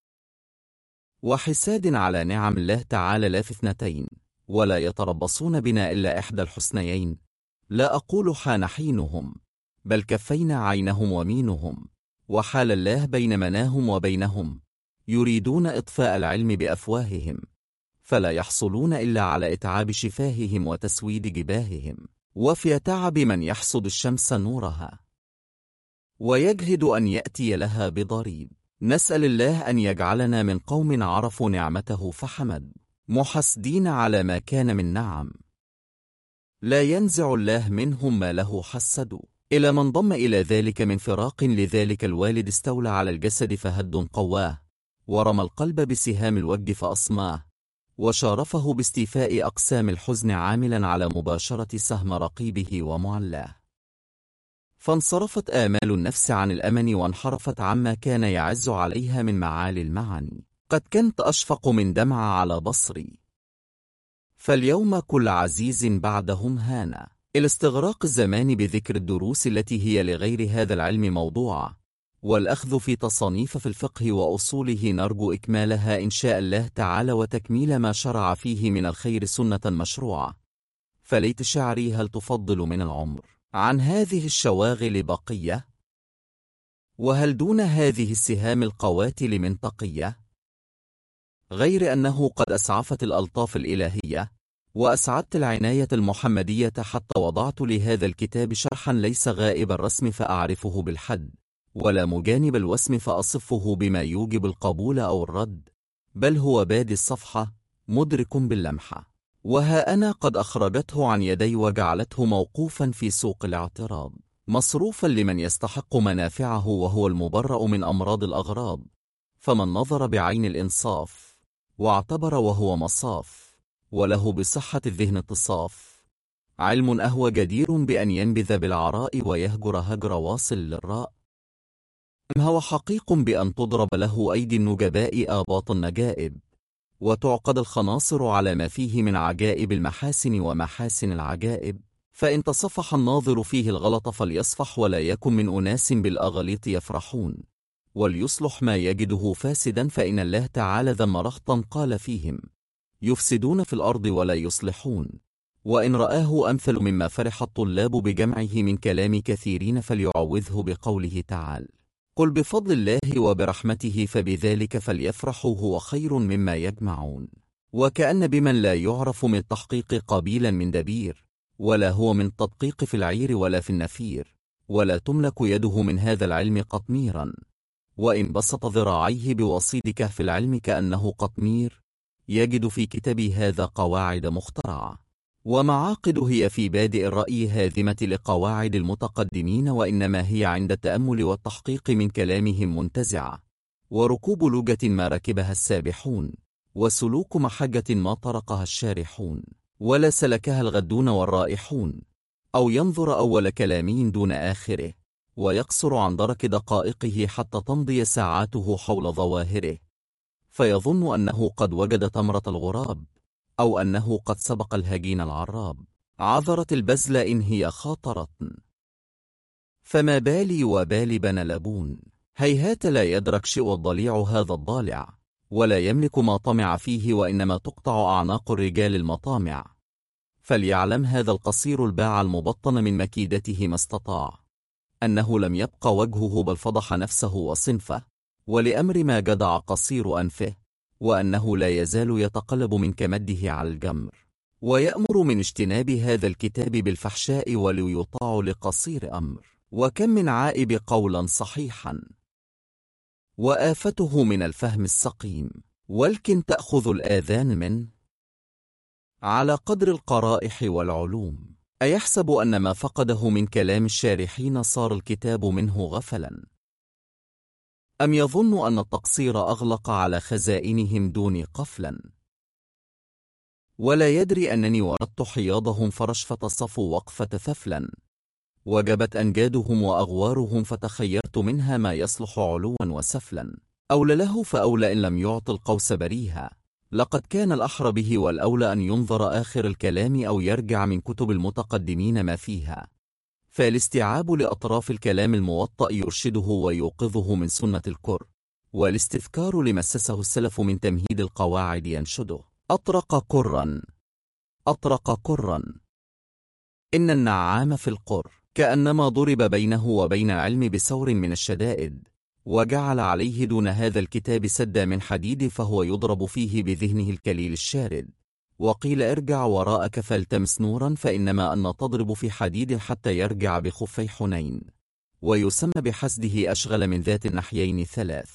Speaker 1: وحساد على نعم الله تعالى لا في اثنتين، ولا يتربصون بنا إلا إحدى الحسنيين. لا أقول حان حينهم، بل كفينا عينهم ومينهم، وحال الله بين مناهم وبينهم. يريدون إطفاء العلم بأفواههم، فلا يحصلون إلا على إتعاب شفاههم وتسويد جباههم، وفي تعب من يحصد الشمس نورها ويجهد أن يأتي لها بضريب. نسأل الله أن يجعلنا من قوم عرفوا نعمته فحمد، محسدين على ما كان من نعم، لا ينزع الله منهم ما له حسدوا. إلى من ضم إلى ذلك من فراق لذلك الوالد استولى على الجسد فهد قواه، ورمى القلب بسهام الوجد فأصماه، وشارفه باستيفاء أقسام الحزن عاملا على مباشرة سهم رقيبه ومعلاه. فانصرفت آمال النفس عن الأمن، وانحرفت عما كان يعز عليها من معالي المعاني. قد كنت أشفق من دمع على بصري، فاليوم كل عزيز بعدهم هانا. إلى استغراق الزمان بذكر الدروس التي هي لغير هذا العلم موضوعة، والأخذ في تصانيف في الفقه وأصوله، نرجو إكمالها إن شاء الله تعالى، وتكميل ما شرع فيه من الخير سنة مشروعة. فليت شعري هل تفضل من العمر عن هذه الشواغل بقية؟ وهل دون هذه السهام القواتل من تقية؟ غير أنه قد أسعفت الألطاف الإلهية، وأسعدت العناية المحمدية، حتى وضعت لهذا الكتاب شرحا ليس غائب الرسم فأعرفه بالحد، ولا مجانب الوسم فأصفه بما يوجب القبول أو الرد، بل هو بادي الصفحة مدرك باللمحة. وها أنا قد أخرجته عن يدي وجعلته موقوفا في سوق الاعتراض، مصروفا لمن يستحق منافعه، وهو المبرأ من أمراض الأغراض. فمن نظر بعين الإنصاف واعتبر وهو مصاف، وله بصحة الذهن اتصاف، علم أهوى جدير بأن ينبذ بالعراء ويهجر هجر واصل للراء. أم هو حقيق بأن تضرب له أيدي النجباء آباط النجائب، وتعقد الخناصر على ما فيه من عجائب المحاسن ومحاسن العجائب. فإن تصفح الناظر فيه الغلط فليصفح، ولا يكن من أناس بالأغاليط يفرحون، وليصلح ما يجده فاسدا. فإن الله تعالى ذم رهطا قال فيهم: يفسدون في الأرض ولا يصلحون. وإن رآه أمثل مما فرح الطلاب بجمعه من كلام كثيرين، فليعوذه بقوله تعالى: قل بفضل الله وبرحمته فبذلك فليفرحوا هو خير مما يجمعون. وكأن بمن لا يعرف من التحقيق قبيلا من دبير، ولا هو من التدقيق في العير ولا في النفير، ولا تملك يده من هذا العلم قطميرا، وإن بسط ذراعيه بوصيد كهف العلم كأنه قطمير، يجد في كتابي هذا قواعد مخترعة ومعاقد هي في بادئ الرأي هاذمة لقواعد المتقدمين، وإنما هي عند التأمل والتحقيق من كلامهم منتزعة، وركوب لجة ما ركبها السابحون، وسلوك محجة ما طرقها الشارحون، ولا سلكها الغدون والرائحون. أو ينظر أول كلامي دون آخره، ويقصر عن درك دقائقه حتى تمضي ساعاته حول ظواهره، فيظن أنه قد وجد تمرة الغراب، أو أنه قد سبق الهجين العراب. عذرت البزل إن هي خاطرت، فما بالي وبال بن لبون. هيهات لا يدرك شيء الضليع هذا الضالع، ولا يملك ما طمع فيه، وإنما تقطع أعناق الرجال المطامع. فليعلم هذا القصير الباع المبطن من مكيدته ما استطاع، أنه لم يبق وجهه بل فضح نفسه وصنفه، ولأمر ما جدع قصير أنفه، وأنه لا يزال يتقلب من كمده على الجمر، ويأمر من اجتناب هذا الكتاب بالفحشاء وليطاع لقصير أمر. وكم من عائب قولا صحيحا، وآفته من الفهم السقيم، ولكن تأخذ الآذان منه على قدر القرائح والعلوم. أيحسب أن ما فقده من كلام الشارحين صار الكتاب منه غفلا؟ أم يظن أن التقصير أغلق على خزائنهم دوني قفلا؟ ولا يدري أنني وردت حياضهم فرشفة صفوا وقفة ثفلا، وجبت أنجادهم وأغوارهم فتخيرت منها ما يصلح علوا وسفلا. أولى له فأولى إن لم يعط القوس بريها، لقد كان الأحرى به والأولى أن ينظر آخر الكلام أو يرجع من كتب المتقدمين ما فيها، فالاستيعاب لأطراف الكلام الموطأ يرشده ويوقظه من سنة الكر، والاستذكار لمسسه السلف من تمهيد القواعد ينشده. أطرق كرا أطرق كرا، إن النعام في القر كأنما ضرب بينه وبين العلم بسور من الشدائد، وجعل عليه دون هذا الكتاب سدا من حديد، فهو يضرب فيه بذهنه الكليل الشارد. وقيل ارجع وراءك فالتمس نورا، فإنما أن تضرب في حديد حتى يرجع بخفي حنين، ويسمى بحسده أشغل من ذات النحيين ثلاث.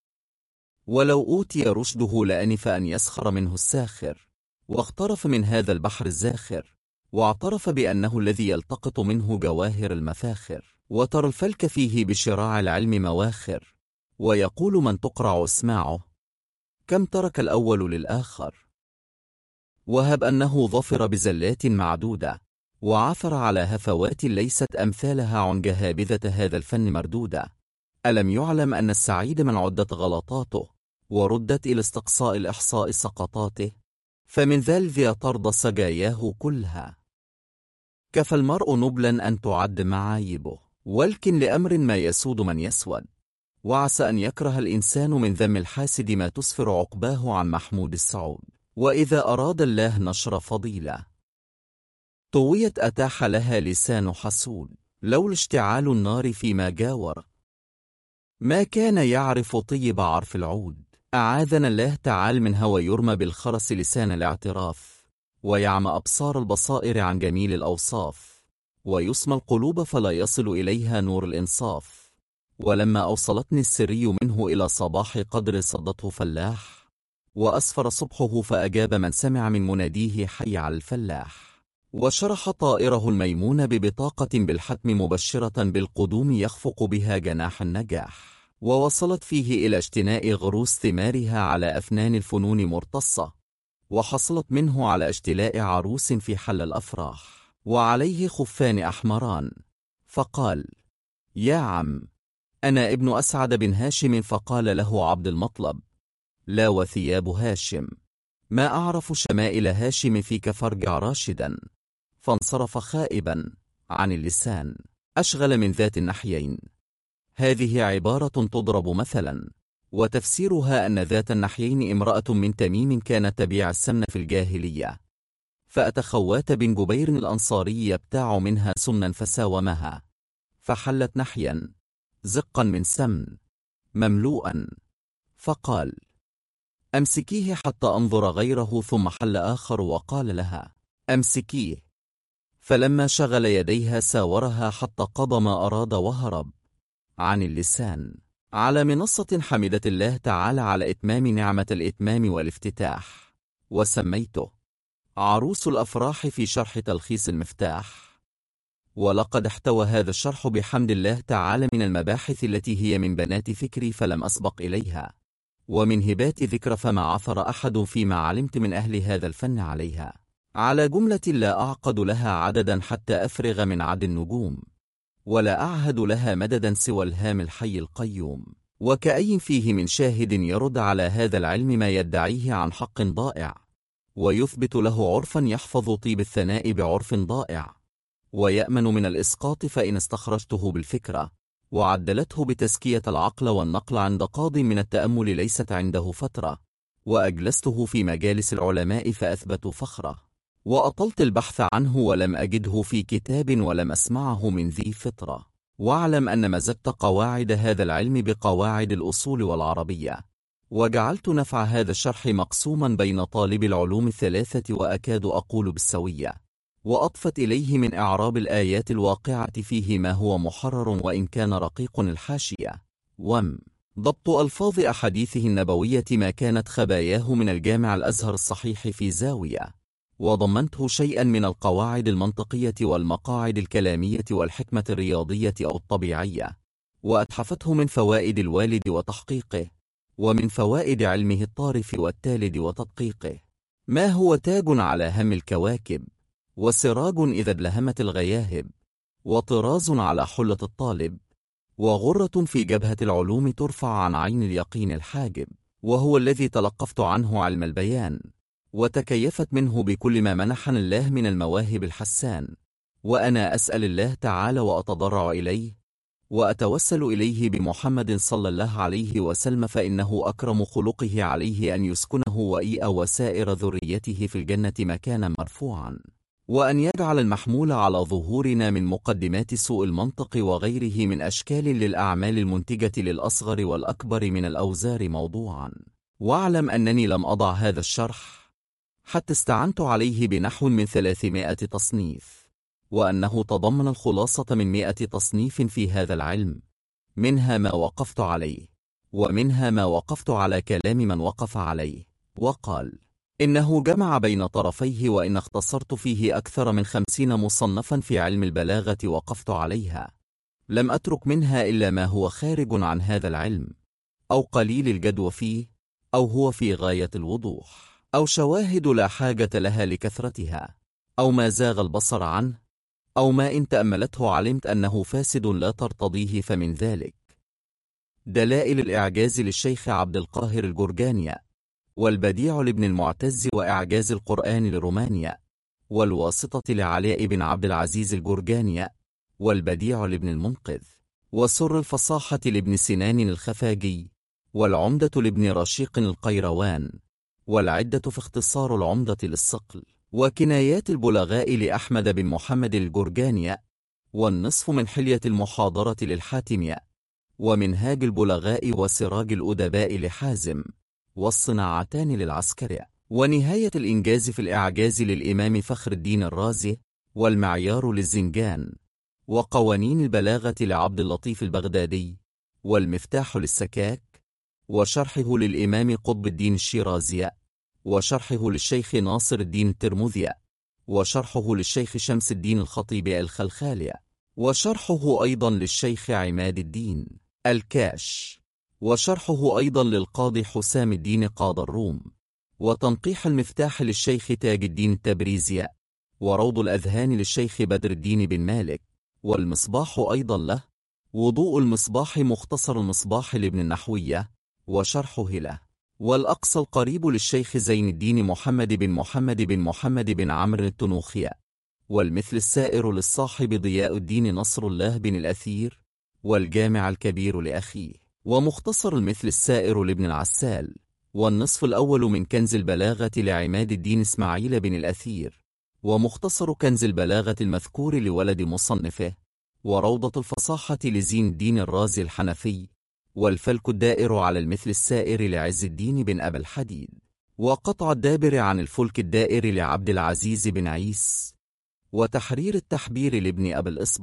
Speaker 1: ولو أوتي رشده لأنف أن يسخر منه الساخر، واغترف من هذا البحر الزاخر، واعترف بأنه الذي يلتقط منه جواهر المفاخر، وترى الفلك فيه بشراع العلم مواخر، ويقول من تقرع اسماعه كم ترك الأول للآخر. وهب أنه ظفر بزلات معدودة، وعثر على هفوات ليست أمثالها عن جهابذة هذا الفن مردودة. ألم يعلم أن السعيد من عدت غلطاته، وردت إلى استقصاء الإحصاء سقطاته، فمن ذا الذي طرد سجاياه كلها. كفى المرء نبلا أن تعد معايبه، ولكن لأمر ما يسود من يسود، وعسى أن يكره الإنسان من ذم الحاسد ما تسفر عقباه عن محمود السعود. وإذا أراد الله نشر فضيلة طويت أتاح لها لسان حسود، لولا اشتعال النار فيما جاور ما كان يعرف طيب عرف العود. أعاذنا الله تعالى من هوى يرمى بالخرس لسان الاعتراف، ويعمى أبصار البصائر عن جميل الأوصاف، ويسمى القلوب فلا يصل إليها نور الإنصاف. ولما أوصلتني السري منه إلى صباح قدر صدته فلاح، وأسفر صبحه فأجاب من سمع من مناديه حي على الفلاح. وشرح طائره الميمون ببطاقة بالحتم مبشرة بالقدوم يخفق بها جناح النجاح، ووصلت فيه إلى اجتناء غروس ثمارها على أفنان الفنون مرتصة، وحصلت منه على اجتلاء عروس في حل الأفراح، وعليه خفان أحمران. فقال: يا عم، أنا ابن أسعد بن هاشم. فقال له عبد المطلب: لا، وثياب هاشم، ما أعرف شمائل هاشم فيك، فارجع راشدا. فانصرف خائبا عن اللسان أشغل من ذات النحيين. هذه عبارة تضرب مثلا، وتفسيرها أن ذات النحيين امرأة من تميم كانت تبيع السمن في الجاهلية، فأتى خوات بن جبير الأنصاري يبتاع منها سمنا فساومها، فحلت نحيا زقا من سمن مملوءا، فقال: أمسكيه حتى أنظر غيره. ثم حل آخر وقال لها: أمسكيه. فلما شغل يديها ساورها حتى قضى ما أراد وهرب عن اللسان. على منصة حمدت الله تعالى على إتمام نعمة الإتمام والافتتاح، وسميته عروس الأفراح في شرح تلخيص المفتاح. ولقد احتوى هذا الشرح بحمد الله تعالى من المباحث التي هي من بنات فكري فلم أسبق إليها، ومن هبات ذكر فما عثر أحد فيما علمت من أهل هذا الفن عليها، على جملة لا أعقد لها عددا حتى أفرغ من عد النجوم، ولا أعهد لها مددا سوى الهام الحي القيوم. وكأي فيه من شاهد يرد على هذا العلم ما يدعيه عن حق ضائع، ويثبت له عرفا يحفظ طيب الثناء بعرف ضائع، ويأمن من الإسقاط فإن استخرجته بالفكرة، وعدلته بتزكية العقل والنقل عند قاض من التأمل ليست عنده فترة، وأجلسته في مجالس العلماء فأثبتوا فخره، وأطلت البحث عنه ولم أجده في كتاب ولم أسمعه من ذي فطرة. واعلم أن مزجت قواعد هذا العلم بقواعد الأصول والعربية، وجعلت نفع هذا الشرح مقسوما بين طالب العلوم الثلاثة وأكاد أقول بالسوية، وأضفت إليه من إعراب الآيات الواقعة فيه ما هو محرر وإن كان رقيق الحاشية، ضبط ألفاظ أحاديثه النبوية ما كانت خباياه من الجامع الأزهر الصحيح في زاوية، وضمنته شيئا من القواعد المنطقية والمقاعد الكلامية والحكمة الرياضية أو الطبيعية، وأتحفته من فوائد الوالد وتحقيقه، ومن فوائد علمه الطارف والتالد وتدقيقه، ما هو تاج على هم الكواكب، وسراج إذا ادلهمت الغياهب، وطراز على حلة الطالب، وغرة في جبهة العلوم ترفع عن عين اليقين الحاجب، وهو الذي تلقفت عنه علم البيان، وتكيفت منه بكل ما منحني الله من المواهب الحسان. وأنا أسأل الله تعالى وأتضرع إليه وأتوسل إليه بمحمد صلى الله عليه وسلم، فإنه أكرم خلقه عليه أن يسكنه وإيأ وسائر ذريته في الجنة مكانا مرفوعا، وأن يجعل المحمول على ظهورنا من مقدمات سوء المنطق وغيره من أشكال للأعمال المنتجة للأصغر والأكبر من الأوزار موضوعا. واعلم أنني لم أضع هذا الشرح حتى استعنت عليه بنحو من 300 تصنيف، وأنه تضمن الخلاصة من 100 تصنيف في هذا العلم، منها ما وقفت عليه، ومنها ما وقفت على كلام من وقف عليه وقال إنه جمع بين طرفيه، وإن اختصرت فيه أكثر من 50 مصنفا في علم البلاغة وقفت عليها، لم أترك منها إلا ما هو خارج عن هذا العلم، أو قليل الجدوى فيه، أو هو في غاية الوضوح، أو شواهد لا حاجة لها لكثرتها، أو ما زاغ البصر عنه، أو ما إن تأملته علمت أنه فاسد لا ترتضيه، فمن ذلك دلائل الإعجاز للشيخ عبد القاهر الجرجاني، والبديع لابن المعتز، وإعجاز القرآن لرومانيا، والواسطة لعلاء بن عبد العزيز الجرجاني، والبديع لابن المنقذ، وسر الفصاحة لابن سنان الخفاجي، والعمدة لابن رشيق القيروان، والعدة في اختصار العمدة للصقل، وكنايات البلغاء لأحمد بن محمد الجرجاني، والنصف من حلية المحاضرة للحاتمي، ومنهاج البلغاء وسراج الأدباء لحازم، والصناعتان للعسكري، ونهاية الإنجاز في الإعجاز للإمام فخر الدين الرازي، والمعيار للزنجان، وقوانين البلاغة لعبد اللطيف البغدادي، والمفتاح للسكاك، وشرحه للإمام قطب الدين الشيرازي، وشرحه للشيخ ناصر الدين الترمذي، وشرحه للشيخ شمس الدين الخطيب الخلخالي، وشرحه أيضا للشيخ عماد الدين الكاش، وشرحه أيضا للقاضي حسام الدين قاضي الروم، وتنقيح المفتاح للشيخ تاج الدين التبريزي، وروض الأذهان للشيخ بدر الدين بن مالك، والمصباح أيضا له، وضوء المصباح مختصر المصباح لابن النحوية، وشرحه له، والأقصى القريب للشيخ زين الدين محمد بن محمد بن محمد بن عمرو التنوخي، والمثل السائر للصاحب ضياء الدين نصر الله بن الأثير، والجامع الكبير لأخيه، ومختصر المثل السائر لابن العسال، والنصف الأول من كنز البلاغة لعماد الدين إسماعيل بن الأثير، ومختصر كنز البلاغة المذكور لولد مصنفه، وروضة الفصاحة لزين الدين الرازي الحنفي، والفلك الدائر على المثل السائر لعز الدين بن أبي الحديد، وقطع الدابر عن الفلك الدائر لعبد العزيز بن عيس، وتحرير التحبير لابن أبي الإصبع،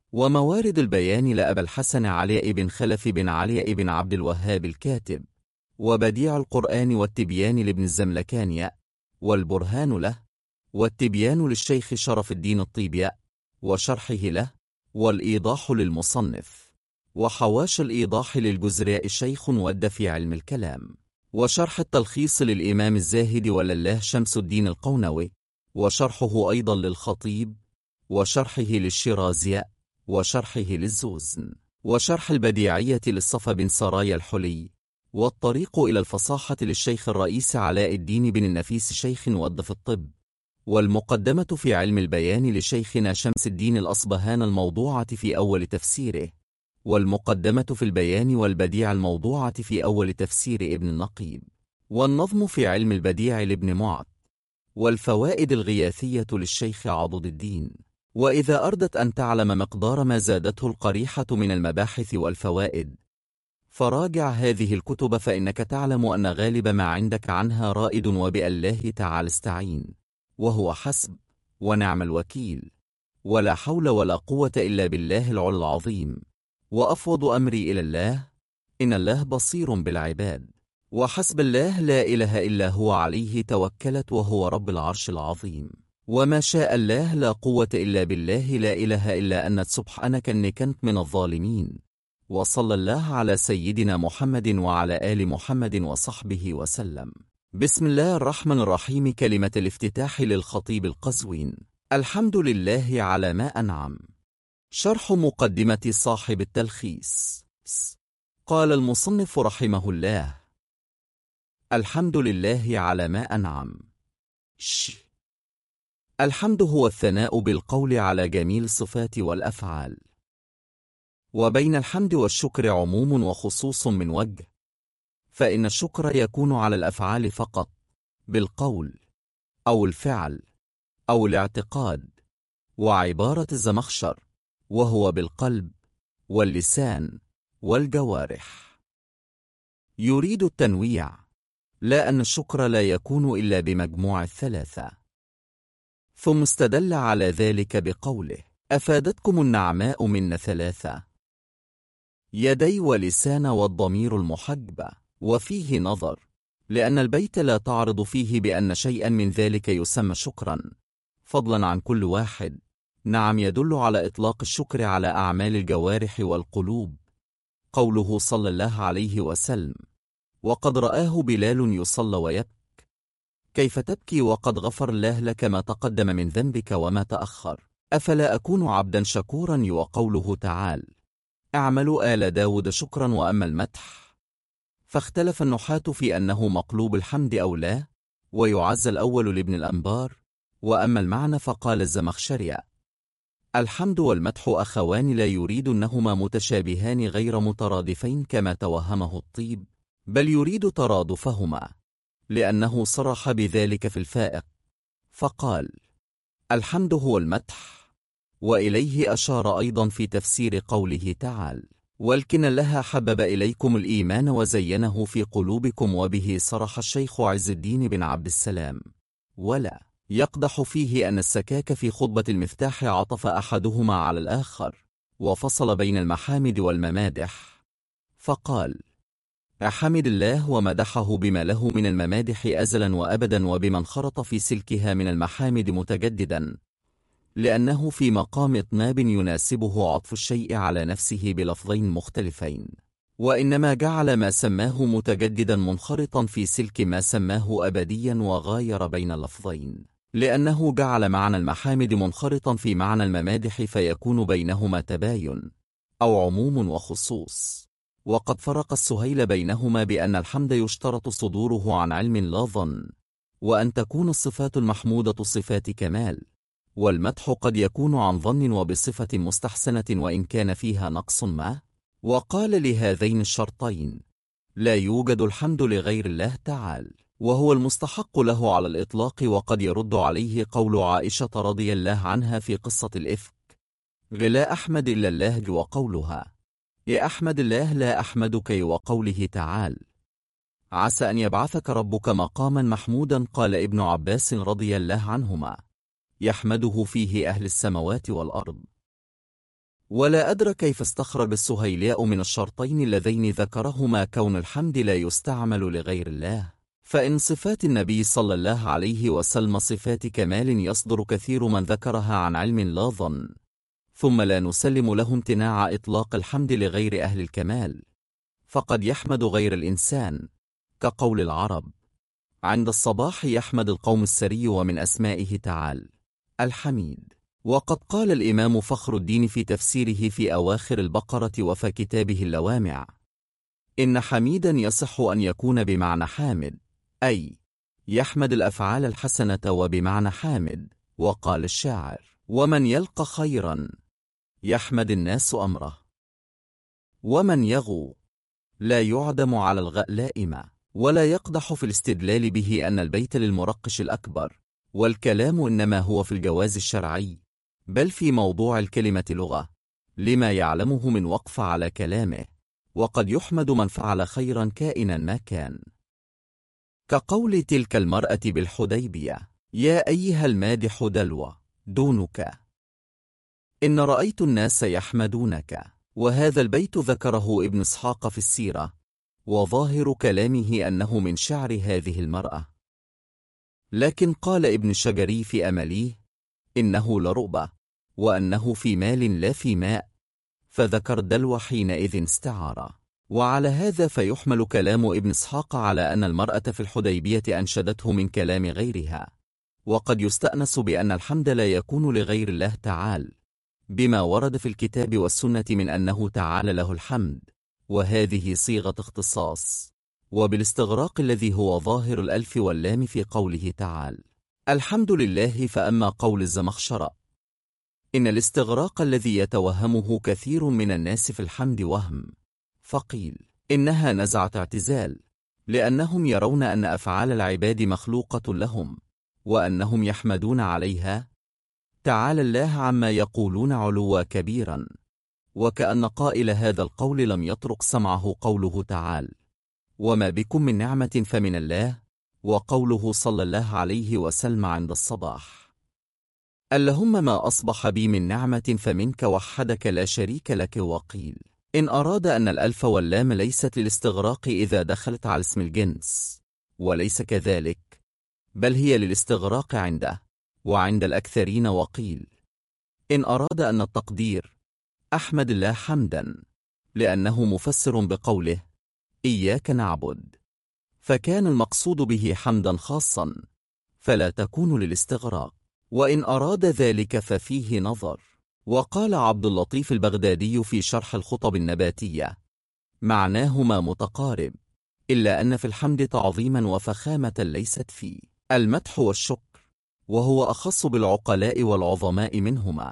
Speaker 1: وموارد البيان لأبا الحسن علي بن خلف بن علي بن عبد الوهاب الكاتب، وبديع القرآن والتبيان لابن الزملكاني، والبرهان له، والتبيان للشيخ شرف الدين الطيبي، وشرحه له، والإيضاح للمصنف، وحواش الإيضاح للجزراء الشيخ ود في علم الكلام، وشرح التلخيص للإمام الزاهد ولله شمس الدين القونوي، وشرحه أيضا للخطيب، وشرحه للشيرازي، وشرحه للزوزن، وشرح البديعية للصفا بن سرايا الحلي، والطريق إلى الفصاحة للشيخ الرئيس علاء الدين بن النفيس شيخ ود في الطب، والمقدمة في علم البيان لشيخنا شمس الدين الأصبهان الموضوعة في أول تفسيره، والمقدمة في البيان والبديع الموضوعة في أول تفسير ابن النقيب، والنظم في علم البديع لابن معد، والفوائد الغياثية للشيخ عضد الدين. وإذا أردت أن تعلم مقدار ما زادته القريحة من المباحث والفوائد، فراجع هذه الكتب، فإنك تعلم أن غالب ما عندك عنها رائد، وبالله تعالى استعين، وهو حسب ونعم الوكيل، ولا حول ولا قوة إلا بالله العلي العظيم، وأفوض أمري إلى الله، إن الله بصير بالعباد، وحسب الله لا إله إلا هو عليه توكلت وهو رب العرش العظيم، وما شاء الله لا قوة إلا بالله، لا إله إلا أنت سبحانك إني كنت من الظالمين. وصلى الله على سيدنا محمد وعلى آل محمد وصحبه وسلم. بسم الله الرحمن الرحيم. كلمة الافتتاح للخطيب القزوين. الحمد لله على ما أنعم. شرح مقدمة صاحب التلخيص. قال المصنف رحمه الله: الحمد لله على ما أنعم. الحمد هو الثناء بالقول على جميل الصفات والأفعال، وبين الحمد والشكر عموم وخصوص من وجه، فإن الشكر يكون على الأفعال فقط، بالقول أو الفعل أو الاعتقاد، وعبارة الزمخشر وهو بالقلب واللسان والجوارح. يريد التنويع، لا أن الشكر لا يكون إلا بمجموع الثلاثة. ثم استدل على ذلك بقوله: أفادتكم النعماء من ثلاثة: يدي ولسان والضمير المحجبة. وفيه نظر، لأن البيت لا تعرض فيه بأن شيئا من ذلك يسمى شكرا، فضلا عن كل واحد. نعم، يدل على إطلاق الشكر على أعمال الجوارح والقلوب. قوله صلى الله عليه وسلم: وقد رآه بلال يصلى ويبكي، كيف تبكي وقد غفر الله لك ما تقدم من ذنبك وما تأخر، أفلا أكون عبدا شكورا؟ وقوله تعالى: اعملوا آل داود شكرا. وأما المدح فاختلف النحاة في أنه مقلوب الحمد أو لا، ويعز الأول لابن الأنبار. وأما المعنى فقال الزمخشري: الحمد والمدح أخوان، لا يريد أنهما متشابهان غير مترادفين كما توهمه الطيب، بل يريد ترادفهما، لأنه صرح بذلك في الفائق فقال: الحمد هو المدح. وإليه أشار أيضا في تفسير قوله تعالى: ولكن الله حبب إليكم الإيمان وزينه في قلوبكم. وبه صرح الشيخ عز الدين بن عبد السلام: ولا يقدح فيه أن السكاك في خطبة المفتاح عطف أحدهما على الآخر، وفصل بين المحامد والممادح، فقال: أحمد الله ومدحه بما له من الممادح أزلا وأبدا، وبما انخرط في سلكها من المحامد متجددا، لأنه في مقام إطناب يناسبه عطف الشيء على نفسه بلفظين مختلفين، وإنما جعل ما سماه متجددا منخرطا في سلك ما سماه أبديا، وغاير بين اللفظين، لأنه جعل معنى المحامد منخرطا في معنى الممادح، فيكون بينهما تباين أو عموم وخصوص. وقد فرق السهيل بينهما بأن الحمد يشترط صدوره عن علم لا ظن، وأن تكون الصفات المحمودة صفات كمال، والمدح قد يكون عن ظن وبصفة مستحسنة وإن كان فيها نقص ما. وقال: لهذين الشرطين لا يوجد الحمد لغير الله تعالى، وهو المستحق له على الإطلاق. وقد يرد عليه قول عائشة رضي الله عنها في قصة الإفك: لا أحمد إلا الله، وقولها: يا أحمد الله لا أحمدك، وقوله تعالى: عسى أن يبعثك ربك مقاما محمودا. قال ابن عباس رضي الله عنهما: يحمده فيه أهل السماوات والأرض. ولا أدرى كيف استخرج السهيلياء من الشرطين اللذين ذكرهما كون الحمد لا يستعمل لغير الله، فإن صفات النبي صلى الله عليه وسلم صفات كمال يصدر كثير من ذكرها عن علم لا ظن، ثم لا نسلم له امتناع إطلاق الحمد لغير أهل الكمال، فقد يحمد غير الإنسان، كقول العرب: عند الصباح يحمد القوم السري، ومن أسمائه تعالى الحميد. وقد قال الإمام فخر الدين في تفسيره في أواخر البقرة وفي كتابه اللوامع: إن حميدا يصح أن يكون بمعنى حامد، أي يحمد الأفعال الحسنة وبمعنى حامد. وقال الشاعر: ومن يلقى خيرا يحمد الناس أمره، ومن يغو لا يعدم على الغاء لائمة. ولا يقدح في الاستدلال به أن البيت للمرقش الأكبر، والكلام إنما هو في الجواز الشرعي، بل في موضوع الكلمة لغة، لما يعلمه من وقف على كلامه، وقد يحمد من فعل خيرا كائنا ما كان، كقول تلك المرأة بالحديبية: يا أيها المادح دلوى دونك، إن رأيت الناس يحمدونك. وهذا البيت ذكره ابن إسحاق في السيرة، وظاهر كلامه أنه من شعر هذه المرأة، لكن قال ابن الشجري في أمليه إنه لرؤبة، وأنه في مال لا في ماء، فذكر دلو حينئذ استعارة. وعلى هذا فيحمل كلام ابن إسحاق على أن المرأة في الحديبية أنشدته من كلام غيرها. وقد يستأنس بأن الحمد لا يكون لغير الله تعالى، بما ورد في الكتاب والسنة من أنه تعالى له الحمد، وهذه صيغة اختصاص، وبالاستغراق الذي هو ظاهر الألف واللام في قوله تعالى الحمد لله. فأما قول الزمخشري إن الاستغراق الذي يتوهمه كثير من الناس في الحمد وهم، فقيل إنها نزعة اعتزال، لأنهم يرون أن أفعال العباد مخلوقة لهم، وأنهم يحمدون عليها، تعالى الله عما يقولون علوا كبيرا، وكأن قائل هذا القول لم يطرق سمعه قوله تعالى وما بكم من نعمة فمن الله، وقوله صلى الله عليه وسلم عند الصباح: اللهم ما أصبح بي من نعمة فمنك وحدك لا شريك لك. وقيل إن أراد أن الألف واللام ليست للاستغراق إذا دخلت على اسم الجنس، وليس كذلك، بل هي للاستغراق عنده وعند الأكثرين. وقيل إن أراد أن التقدير أحمد الله حمدا، لأنه مفسر بقوله إياك نعبد، فكان المقصود به حمدا خاصا، فلا تكون للاستغراق. وإن أراد ذلك ففيه نظر. وقال عبد اللطيف البغدادي في شرح الخطب النباتية: معناهما متقارب، إلا أن في الحمد تعظيما وفخامة ليست في المدح والشكر، وهو أخص بالعقلاء والعظماء منهما،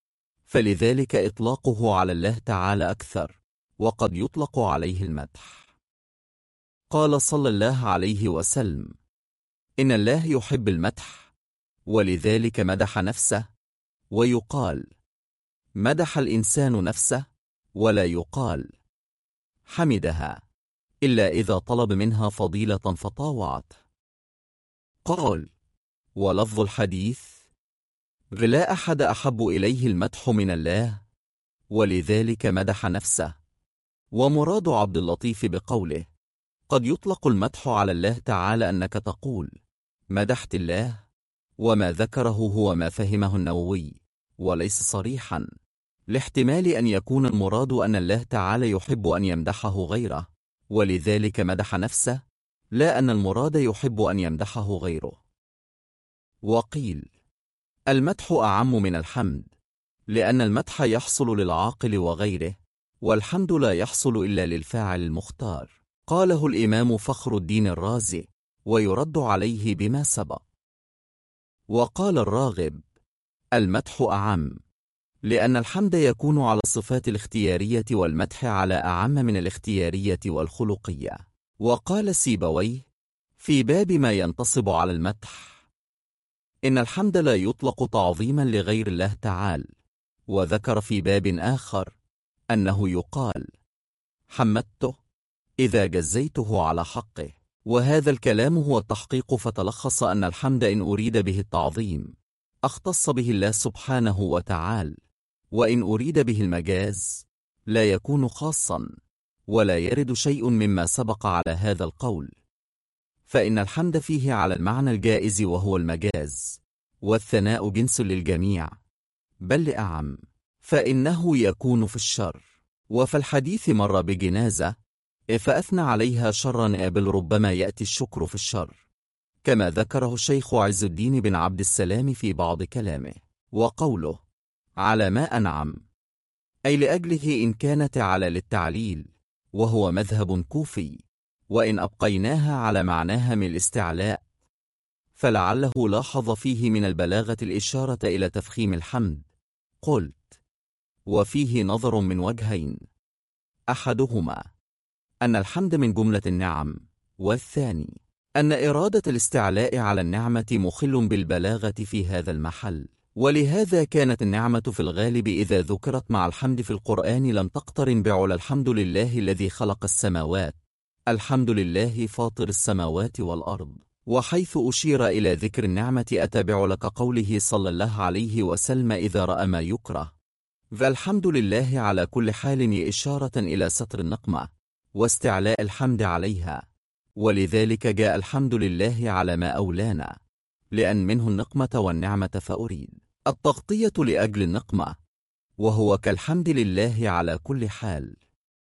Speaker 1: فلذلك إطلاقه على الله تعالى أكثر، وقد يطلق عليه المدح. قال صلى الله عليه وسلم: إن الله يحب المدح، ولذلك مدح نفسه. ويقال مدح الإنسان نفسه، ولا يقال حمدها إلا إذا طلب منها فضيلة فطاوعته. قال: ولفظ الحديث: لا أحد أحب إليه المدح من الله، ولذلك مدح نفسه. ومراد عبد اللطيف بقوله قد يطلق المدح على الله تعالى أنك تقول مدحت الله، وما ذكره هو ما فهمه النووي، وليس صريحا، لاحتمال أن يكون المراد أن الله تعالى يحب أن يمدحه غيره، ولذلك مدح نفسه، لا أن المراد يحب أن يمدحه غيره. وقيل المدح أعم من الحمد، لأن المدح يحصل للعاقل وغيره، والحمد لا يحصل إلا للفاعل المختار. قاله الإمام فخر الدين الرازي، ويرد عليه بما سبق. وقال الراغب: المدح أعم، لأن الحمد يكون على الصفات الاختيارية، والمدح على أعم من الاختيارية والخلقية. وقال سيبويه في باب ما ينتصب على المدح: إن الحمد لا يطلق تعظيما لغير الله تعالى. وذكر في باب آخر أنه يقال حمدته إذا جزيته على حقه، وهذا الكلام هو التحقيق، فتلخص أن الحمد إن أريد به التعظيم اختص به الله سبحانه وتعالى، وإن أريد به المجاز لا يكون خاصا، ولا يرد شيء مما سبق على هذا القول، فإن الحمد فيه على المعنى الجائز وهو المجاز، والثناء جنس للجميع، بل لأعم، فإنه يكون في الشر. وفي الحديث مر بجنازة فأثنى عليها شرا، بل ربما يأتي الشكر في الشر، كما ذكره الشيخ عز الدين بن عبد السلام في بعض كلامه. وقوله على ما أنعم أي لأجله إن كانت على للتعليل، وهو مذهب كوفي، وإن أبقيناها على معناها من الاستعلاء فلعله لاحظ فيه من البلاغة الإشارة إلى تفخيم الحمد. قلت وفيه نظر من وجهين، أحدهما أن الحمد من جملة النعم، والثاني أن إرادة الاستعلاء على النعمة مخل بالبلاغة في هذا المحل. ولهذا كانت النعمة في الغالب إذا ذكرت مع الحمد في القرآن لم تقترن بعلى الحمد لله الذي خلق السماوات، الحمد لله فاطر السماوات والأرض. وحيث أشير إلى ذكر النعمة أتى بعلى كقوله صلى الله عليه وسلم إذا رأى ما يكره، فالحمد لله على كل حال إشارة إلى ستر النقمة واستعلاء الحمد عليها، ولذلك جاء الحمد لله على ما أولانا، لأن منه النقمة والنعمة، فأريد التغطية لأجل النقمة، وهو كالحمد لله على كل حال.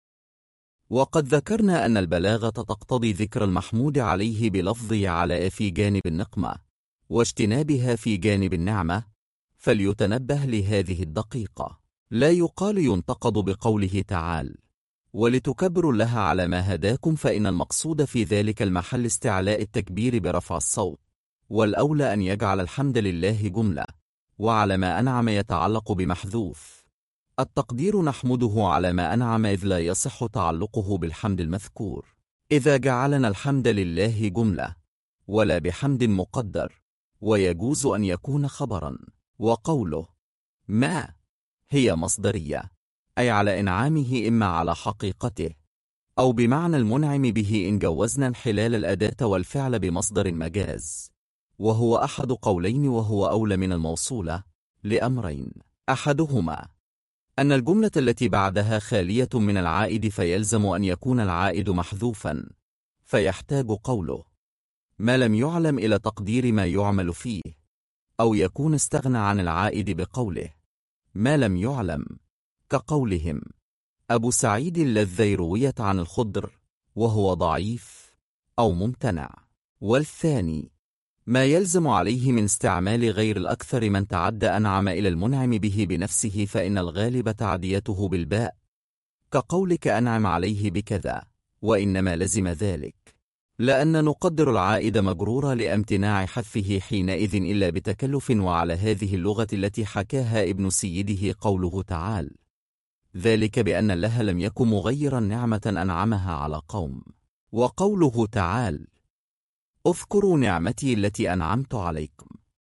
Speaker 1: وقد ذكرنا أن البلاغة تقتضي ذكر المحمود عليه بلفظه على في جانب النقمة، واجتنابها في جانب النعمة، فليتنبه لهذه الدقيقة. لا يقال ينتقد بقوله تعالى ولتكبروا الله على ما هداكم، فإن المقصود في ذلك المحل استعلاء التكبير برفع الصوت، والأولى أن يجعل الحمد لله جملة، وعلى ما أنعم يتعلق بمحذوف. التقدير نحمده على ما أنعم، إذ لا يصح تعلقه بالحمد المذكور إذا جعلنا الحمد لله جملة، ولا بحمد مقدر، ويجوز أن يكون خبرا. وقوله ما هي مصدرية، أي على إنعامه إما على حقيقته أو بمعنى المنعم به، إن جوزنا انحلال الأداة والفعل بمصدر مجاز، وهو أحد قولين، وهو أولى من الموصولة لأمرين: أحدهما أن الجملة التي بعدها خالية من العائد، فيلزم أن يكون العائد محذوفا، فيحتاج قوله ما لم يعلم إلى تقدير ما يعمل فيه، أو يكون استغنى عن العائد بقوله ما لم يعلم، كقولهم أبو سعيد الذي رويت عن الخضر وهو ضعيف أو ممتنع. والثاني ما يلزم عليه من استعمال غير الأكثر من تعدى أنعم إلى المنعم به بنفسه، فإن الغالب تعديته بالباء، كقولك أنعم عليه بكذا، وإنما لزم ذلك لأن نقدر العائد مجرورا لامتناع حذفه حينئذ إلا بتكلف. وعلى هذه اللغة التي حكاها ابن سيده قوله تعالى ذلك بأن الله لم يكن مغيرا نعمة أنعمها على قوم. وقوله تعالى اذكروا نعمتي التي أنعمت عليكم،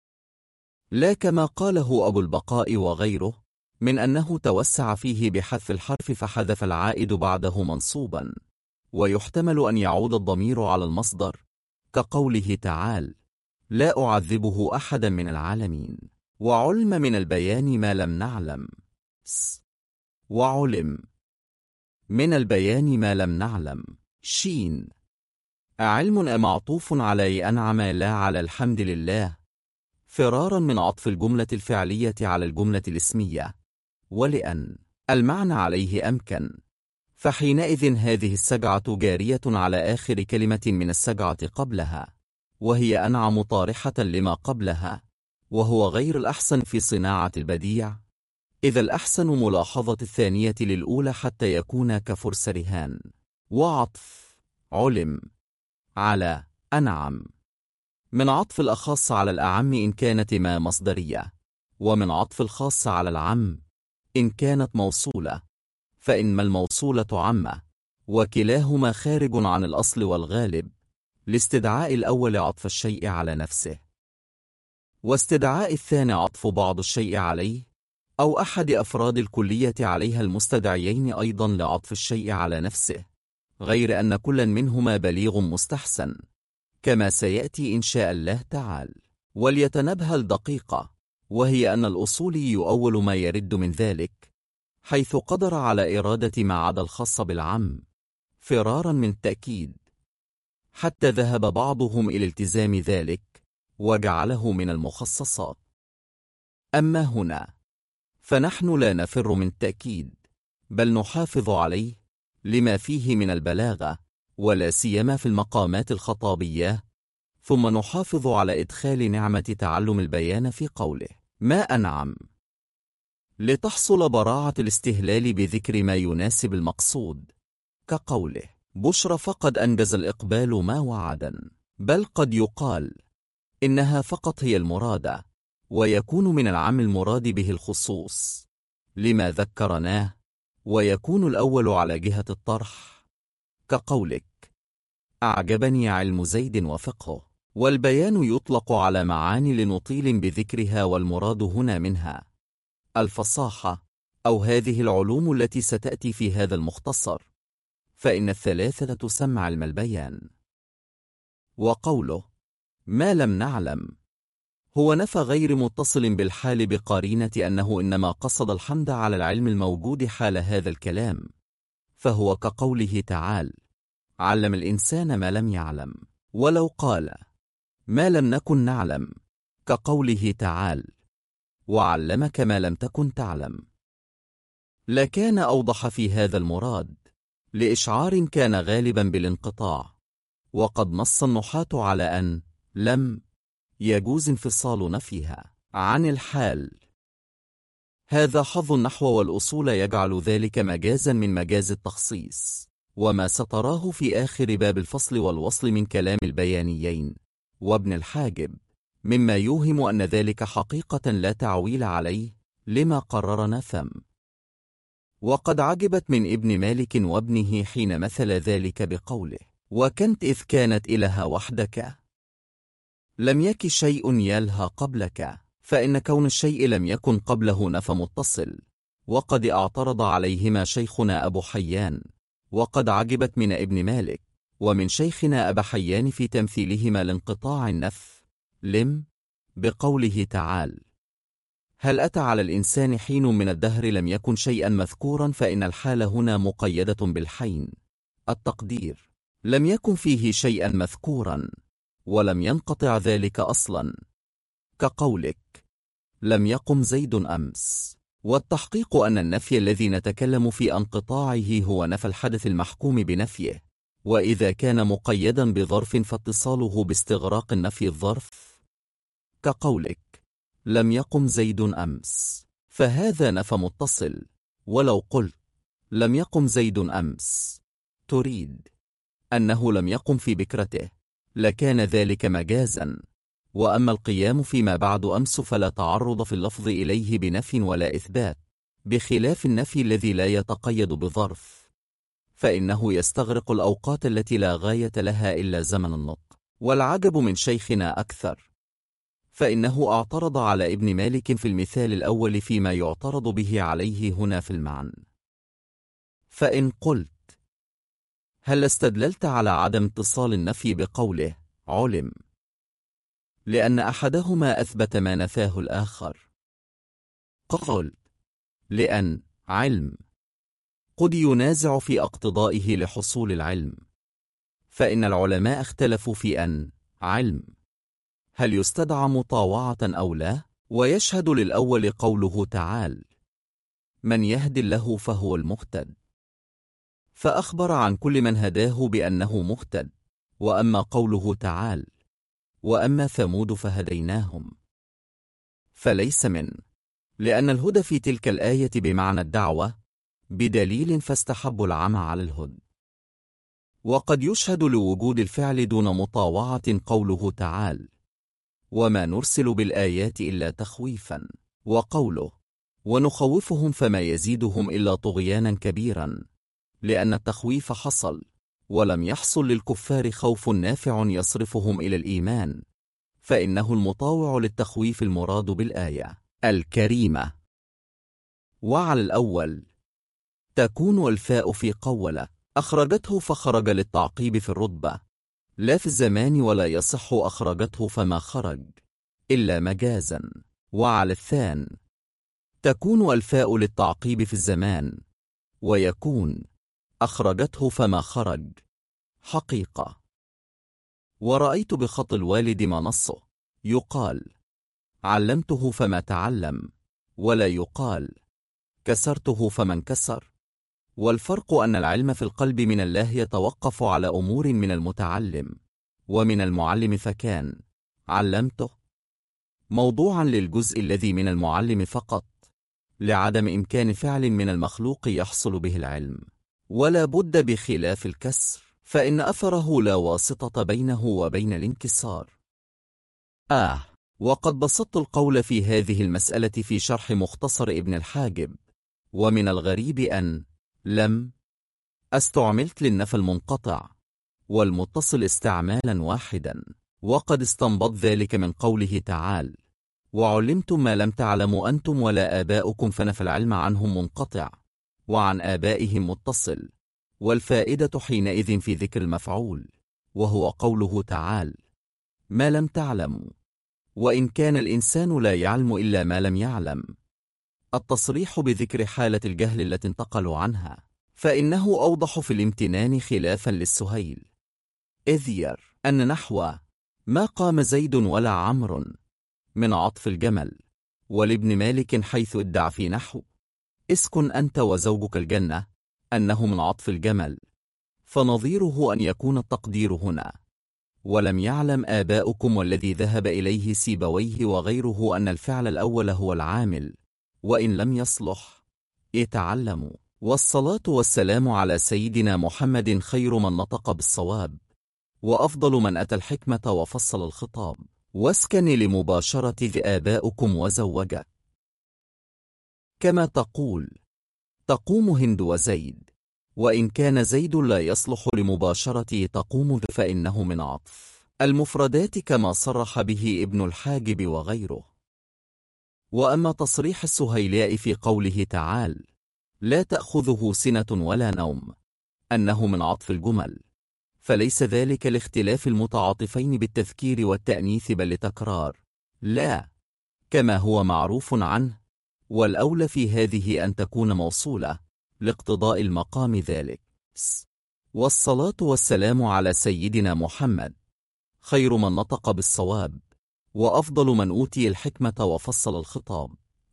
Speaker 1: لا كما قاله أبو البقاء وغيره من أنه توسع فيه بحذف الحرف فحذف العائد بعده منصوبا، ويحتمل أن يعود الضمير على المصدر، كقوله تعالى لا أعذبه أحدا من العالمين. وعلم من البيان ما لم نعلم، وعلم من البيان ما لم نعلم، شين. علم معطوف على أنعم لا على الحمد لله، فرارا من عطف الجملة الفعلية على الجملة الاسمية، ولأن المعنى عليه أمكن، فحينئذ هذه السجعة جارية على آخر كلمة من السجعة قبلها، وهي أنعم طارحة لما قبلها، وهو غير الأحسن في صناعة البديع، إذا الأحسن ملاحظة الثانية للأولى حتى يكون كفرس رهان. وعطف علم على أنعم من عطف الأخص على الأعم إن كانت ما مصدرية، ومن عطف الخاص على العم إن كانت موصولة، فإن ما الموصولة عامة، وكلاهما خارج عن الأصل والغالب، لاستدعاء الأول عطف الشيء على نفسه، واستدعاء الثاني عطف بعض الشيء عليه أو أحد أفراد الكلية عليها المستدعيين أيضا لعطف الشيء على نفسه، غير أن كلا منهما بليغ مستحسن، كما سيأتي إن شاء الله تعالى. وليتنبه الدقيقة وهي أن الأصولي يؤول ما يرد من ذلك، حيث قدر على إرادة ما عدا الخاص بالعام فرارا من التأكيد، حتى ذهب بعضهم إلى التزام ذلك وجعله من المخصصات. أما هنا فنحن لا نفر من التأكيد، بل نحافظ عليه لما فيه من البلاغة، ولا سيما في المقامات الخطابية، ثم نحافظ على إدخال نعمة تعلم البيان في قوله ما أنعم، لتحصل براعة الاستهلال بذكر ما يناسب المقصود، كقوله بشرى فقد أنجز الإقبال ما وعدا. بل قد يقال إنها فقط هي المرادة، ويكون من العام المراد به الخصوص لما ذكرناه، ويكون الأول على جهة الطرح، كقولك أعجبني علم زيد وفقهه. والبيان يطلق على معاني لنطيل بذكرها، والمراد هنا منها الفصاحة أو هذه العلوم التي ستأتي في هذا المختصر، فإن الثلاثة تسمى علم البيان. وقوله ما لم نعلم هو نفى غير متصل بالحال بقرينة أنه إنما قصد الحمد على العلم الموجود حال هذا الكلام، فهو كقوله تعالى علم الإنسان ما لم يعلم. ولو قال ما لم نكن نعلم، كقوله تعالى وعلمك ما لم تكن تعلم، لكان أوضح في هذا المراد، لإشعار كان غالبا بالانقطاع. وقد نص النحاة على أن لم يجوز انفصال نفيها عن الحال. هذا حظ النحو والأصول يجعل ذلك مجازا من مجاز التخصيص، وما ستراه في آخر باب الفصل والوصل من كلام البيانيين وابن الحاجب مما يوهم أن ذلك حقيقة لا تعويل عليه لما قررنا ثم. وقد عجبت من ابن مالك وابنه حين مثل ذلك بقوله وكنت إذ كانت إله وحدك لم يك شيء يلهى قبلك، فإن كون الشيء لم يكن قبله نفى متصل. وقد اعترض عليهما شيخنا أبو حيان، وقد عجبت من ابن مالك ومن شيخنا أبا حيان في تمثيلهما لانقطاع النفي لم بقوله تعالى هل أتى على الإنسان حين من الدهر لم يكن شيئا مذكورا، فإن الحال هنا مقيدة بالحين، التقدير لم يكن فيه شيئا مذكورا ولم ينقطع ذلك أصلا، كقولك لم يقم زيد أمس. والتحقيق أن النفي الذي نتكلم في انقطاعه هو نفي الحدث المحكوم بنفيه، وإذا كان مقيدا بظرف فاتصاله باستغراق النفي الظرف، كقولك لم يقم زيد أمس، فهذا نفى متصل. ولو قلت لم يقم زيد أمس تريد أنه لم يقم في بكرته، لكان ذلك مجازا. وأما القيام فيما بعد أمس فلا تعرض في اللفظ إليه بنفي ولا إثبات، بخلاف النفي الذي لا يتقيد بظرف، فإنه يستغرق الأوقات التي لا غاية لها إلا زمن النطق. والعجب من شيخنا أكثر، فإنه اعترض على ابن مالك في المثال الأول فيما يعترض به عليه هنا في المعنى. فإن قلت هل استدللت على عدم اتصال النفي بقوله علم لأن أحدهما أثبت ما نفاه الآخر؟ قال لأن علم قد ينازع في اقتضائه لحصول العلم، فإن العلماء اختلفوا في أن علم هل يستدعى مطاوعة أو لا، ويشهد للأول قوله تعالى من يهد الله فهو المهتد، فأخبر عن كل من هداه بأنه مهتد. وأما قوله تعالى وأما ثمود فهديناهم فليس من، لأن الهدى في تلك الآية بمعنى الدعوة بدليل فاستحبوا العمى على الهدى. وقد يشهد لوجود الفعل دون مطاوعة قوله تعالى وما نرسل بالآيات إلا تخويفا، وقوله ونخوفهم فما يزيدهم إلا طغيانا كبيرا، لأن التخويف حصل ولم يحصل للكفار خوف نافع يصرفهم إلى الإيمان، فإنه المطاوع للتخويف المراد بالآية الكريمة. وعلى الأول تكون الفاء في قولة أخرجته فخرج للتعقيب في الرتبة لا في الزمان، ولا يصح أخرجته فما خرج إلا مجازا. وعلى الثان تكون الفاء للتعقيب في الزمان، ويكون أخرجته فما خرج حقيقة. ورأيت بخط الوالد ما نصه، يقال علمته فما تعلم، ولا يقال كسرته فما انكسر. والفرق أن العلم في القلب من الله يتوقف على أمور من المتعلم، ومن المعلم فكان علمته موضوعا للجزء الذي من المعلم فقط، لعدم إمكان فعل من المخلوق يحصل به العلم، ولا بد بخلاف الكسر، فإن أثره لا واسطة بينه وبين الانكسار. وقد بسطت القول في هذه المسألة في شرح مختصر ابن الحاجب. ومن الغريب أن لم استعملت للنفي المنقطع والمتصل استعمالا واحدا، وقد استنبط ذلك من قوله تعالى: وعلمتم ما لم تعلموا أنتم ولا آباؤكم، فنفى العلم عنهم منقطع وعن آبائهم متصل، والفائدة حينئذ في ذكر المفعول، وهو قوله تعالى: ما لم تعلموا، وإن كان الإنسان لا يعلم إلا ما لم يعلم. التصريح بذكر حالة الجهل التي انتقلوا عنها، فإنه أوضح في الامتنان خلافا للسهيل، إذ ير أن نحو ما قام زيد ولا عمرو من عطف الجمل، ولابن مالك حيث ادعى في نحو اسكن أنت وزوجك الجنة أنه من عطف الجمل، فنظيره أن يكون التقدير هنا ولم يعلم آباؤكم، والذي ذهب إليه سيبويه وغيره أن الفعل الأول هو العامل، وإن لم يصلح يتعلموا. والصلاة والسلام على سيدنا محمد خير من نطق بالصواب، وأفضل من أتى الحكمة وفصل الخطاب، واسكن لمباشرة آباؤكم وزوجك. كما تقوم هند وزيد، وإن كان زيد لا يصلح لمباشرة تقوم فإنه من عطف المفردات كما صرح به ابن الحاجب وغيره. وأما تصريح السهيلاء في قوله تعالى: لا تأخذه سنة ولا نوم أنه من عطف الجمل، فليس ذلك لاختلاف المتعاطفين بالتذكير والتأنيث، بل لتكرار لا كما هو معروف عنه، والأولى في هذه أن تكون موصولة لاقتضاء المقام ذلك. والصلاة والسلام على سيدنا محمد خير من نطق بالصواب، وأفضل من أوتي الحكمة وفصل الخطاب.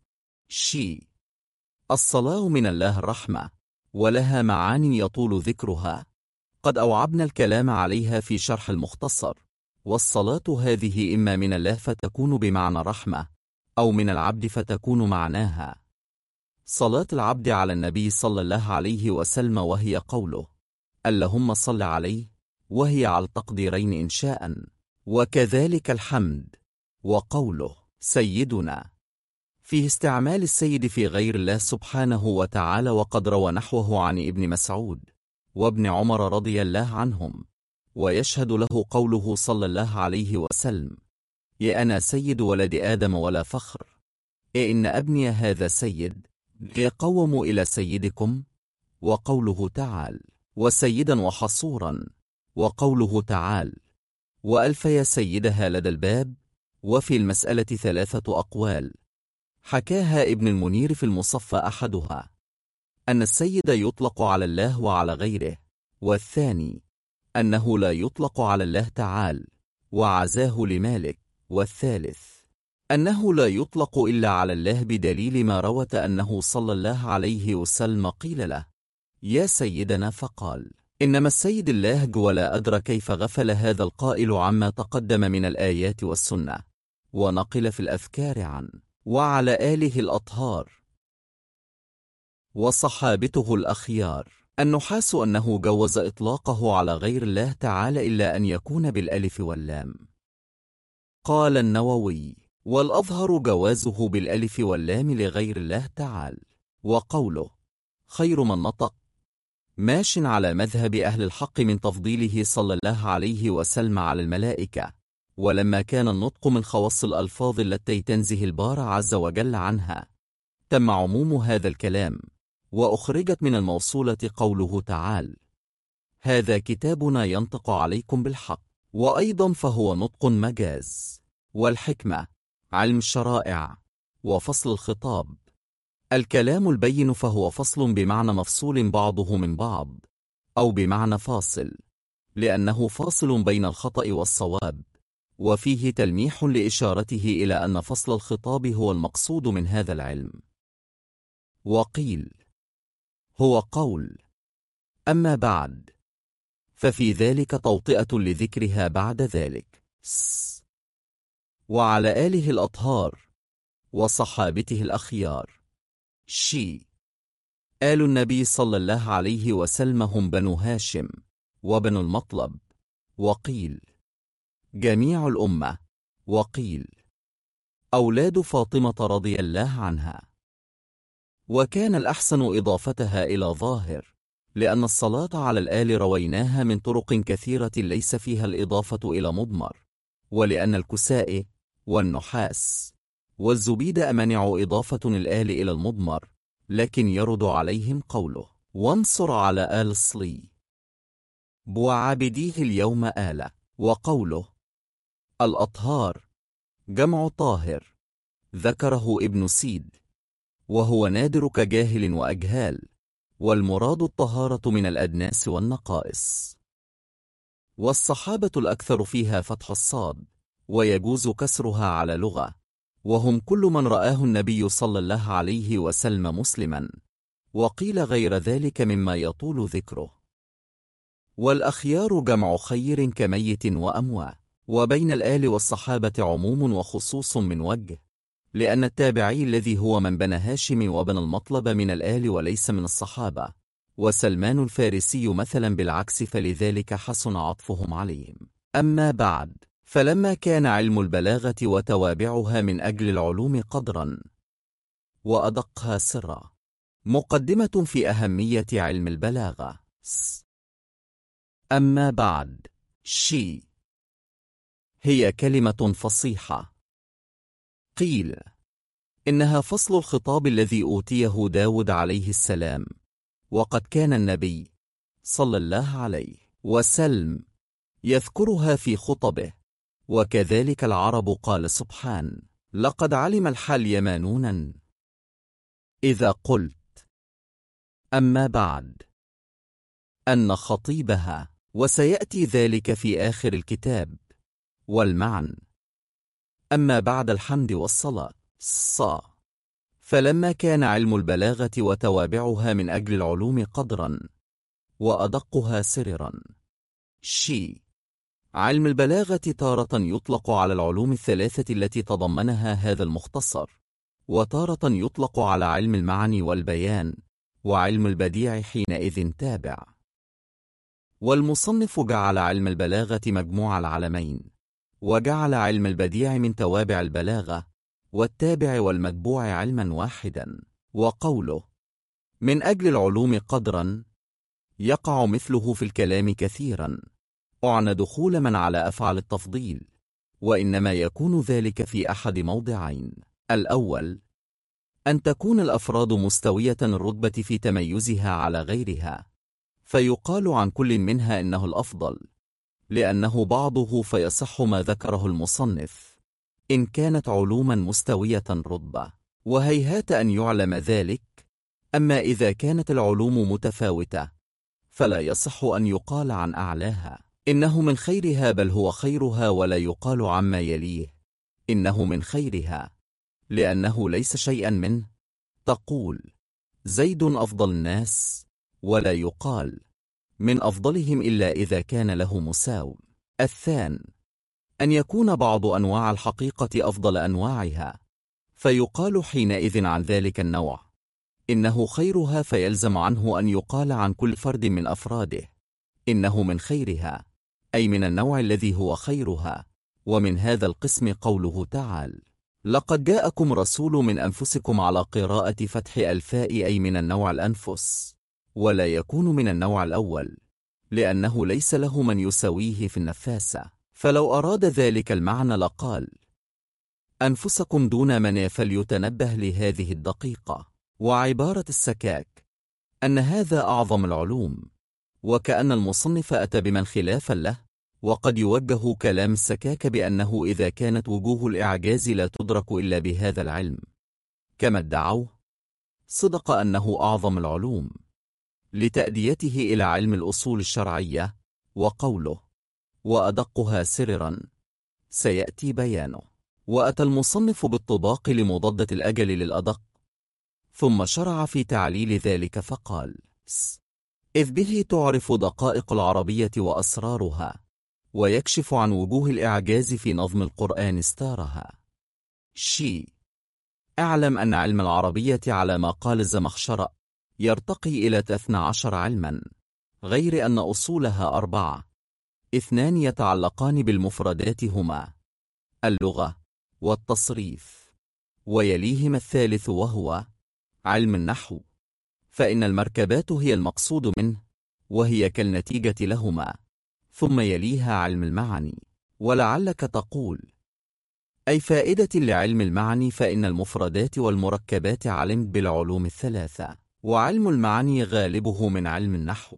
Speaker 1: الصلاة من الله الرحمة، ولها معاني يطول ذكرها، قد أوعبنا الكلام عليها في شرح المختصر. والصلاة هذه إما من الله فتكون بمعنى رحمة، أو من العبد فتكون معناها صلاة العبد على النبي صلى الله عليه وسلم، وهي قوله اللهم صل عليه، وهي على التقديرين إن شاء، وكذلك الحمد، وقوله سيدنا فيه استعمال السيد في غير الله سبحانه وتعالى، وقد روى نحوه عن ابن مسعود وابن عمر رضي الله عنهم، ويشهد له قوله صلى الله عليه وسلم: يا أنا سيد ولد آدم ولا فخر، إن أبني هذا سيد يقوم إلى سيدكم، وقوله تعالى: وسيدا وحصورا، وقوله تعالى: وألف يا سيدها لدى الباب. وفي المسألة 3 أقوال، حكاها ابن المنير في المصفى، أحدها أن السيد يطلق على الله وعلى غيره، والثاني أنه لا يطلق على الله تعالى وعزاه لمالك، والثالث أنه لا يطلق إلا على الله، بدليل ما روت أنه صلى الله عليه وسلم قيل له: يا سيدنا، فقال: إنما السيد الله، ولا أدرى كيف غفل هذا القائل عما تقدم من الآيات والسنة، ونقل في الأذكار عن وعلى آله الأطهار وصحابته الأخيار النحاس أنه جوز إطلاقه على غير الله تعالى إلا أن يكون بالألف واللام. قال النووي: والأظهر جوازه بالألف واللام لغير الله تعالى. وقوله خير من نطق ماش على مذهب أهل الحق من تفضيله صلى الله عليه وسلم على الملائكة، ولما كان النطق من خواص الألفاظ التي تنزه البارى عز وجل عنها، تم عموم هذا الكلام، وأخرجت من الموصولة قوله تعالى: هذا كتابنا ينطق عليكم بالحق. وأيضا فهو نطق مجاز. والحكمة علم الشرائع، وفصل الخطاب. الكلام البين فهو فصل بمعنى مفصول بعضه من بعض، أو بمعنى فاصل، لأنه فاصل بين الخطأ والصواب، وفيه تلميح لإشارته إلى أن فصل الخطاب هو المقصود من هذا العلم. وقيل هو قول أما بعد، ففي ذلك توطئة لذكرها بعد ذلك. وعلى آله الأطهار وصحابته الأخيار. آل النبي صلى الله عليه وسلم هم بنو هاشم وبنو المطلب، وقيل جميع الأمة، وقيل أولاد فاطمة رضي الله عنها. وكان الأحسن إضافتها إلى ظاهر، لأن الصلاة على الآل رويناها من طرق كثيرة ليس فيها الإضافة إلى مضمر، ولأن الكسائي والنحاس والزبيد منعوا إضافة الآل إلى المضمر، لكن يرد عليهم قوله وانصر على آل الصلي وعابديه اليوم آلة، وقوله الأطهار جمع طاهر، ذكره ابن سيد، وهو نادر كجاهل وأجهال، والمراد الطهارة من الأدناس والنقائص. والصحابة الأكثر فيها فتح الصاد، ويجوز كسرها على لغة، وهم كل من رآه النبي صلى الله عليه وسلم مسلما، وقيل غير ذلك مما يطول ذكره. والأخيار جمع خير كميت وأموات. وبين الآل والصحابة عموم وخصوص من وجه، لأن التابعي الذي هو من بنى هاشم وبن المطلب من الآل وليس من الصحابة، وسلمان الفارسي مثلا بالعكس، فلذلك حسن عطفهم عليهم. أما بعد، فلما كان علم البلاغة وتوابعها من أجل العلوم قدرا وأدقها سرا، مقدمة في أهمية علم البلاغة. أما بعد، هي كلمة فصيحة. قيل إنها فصل الخطاب الذي أوتيه داود عليه السلام، وقد كان النبي صلى الله عليه وسلم يذكرها في خطبه، وكذلك العرب. قال سبحان لقد علم الحال يمانونا إذا قلت أما بعد أن خطيبها، وسيأتي ذلك في آخر الكتاب. والمعنى أما بعد الحمد والصلاة فلما كان علم البلاغة وتوابعها من أجل العلوم قدرا وأدقها سررا. علم البلاغة تارة يطلق على العلوم الثلاثة التي تضمنها هذا المختصر، وتارة يطلق على علم المعاني والبيان، وعلم البديع حينئذ تابع. والمصنف جعل علم البلاغة مجموع العلمين، وجعل علم البديع من توابع البلاغة، والتابع والمتبوع علما واحدا. وقوله من أجل العلوم قدرا يقع مثله في الكلام كثيرا، أعنى دخول من على أفعل التفضيل، وإنما يكون ذلك في أحد موضعين: الأول أن تكون الأفراد مستوية الرتبة في تميزها على غيرها، فيقال عن كل منها إنه الأفضل، لأنه بعضه فيصح ما ذكره المصنف إن كانت علوما مستوية رتبة، وهيهات أن يعلم ذلك. أما إذا كانت العلوم متفاوتة فلا يصح أن يقال عن أعلاها إنه من خيرها، بل هو خيرها، ولا يقال عما يليه إنه من خيرها، لأنه ليس شيئا منه. تقول زيد أفضل الناس، ولا يقال من أفضلهم إلا إذا كان له مساو. الثاني أن يكون بعض أنواع الحقيقة أفضل أنواعها، فيقال حينئذ عن ذلك النوع إنه خيرها، فيلزم عنه أن يقال عن كل فرد من أفراده إنه من خيرها، أي من النوع الذي هو خيرها. ومن هذا القسم قوله تعالى لقد جاءكم رسول من أنفسكم، على قراءة فتح الفاء، أي من النوع الأنفس، ولا يكون من النوع الأول، لأنه ليس له من يساويه في النفاسة، فلو أراد ذلك المعنى لقال أنفسكم دون من، فليتنبه لهذه الدقيقة. وعبارة السكاك أن هذا أعظم العلوم، وكأن المصنف أتى بمن خلافا له، وقد يوجه كلام السكاك بأنه إذا كانت وجوه الإعجاز لا تدرك إلا بهذا العلم، كما ادعوا صدق أنه أعظم العلوم لتأديته إلى علم الأصول الشرعية، وقوله وأدقها سررا سيأتي بيانه. وأتى المصنف بالطباق لمضادة الأجل للأدق، ثم شرع في تعليل ذلك فقال: إذ به تعرف دقائق العربية وأسرارها، ويكشف عن وجوه الإعجاز في نظم القرآن استارها. اعلم أن علم العربية على ما قال الزمخشري يرتقي إلى 12 علما، غير أن أصولها 4، 2 يتعلقان بالمفردات هما اللغة والتصريف، ويليهما الثالث وهو علم النحو، فإن المركبات هي المقصود منه وهي كالنتيجة لهما، ثم يليها علم المعاني. ولعلك تقول: أي فائدة لعلم المعاني، فإن المفردات والمركبات علمت بالعلوم الثلاثة، وعلم المعاني غالبه من علم النحو.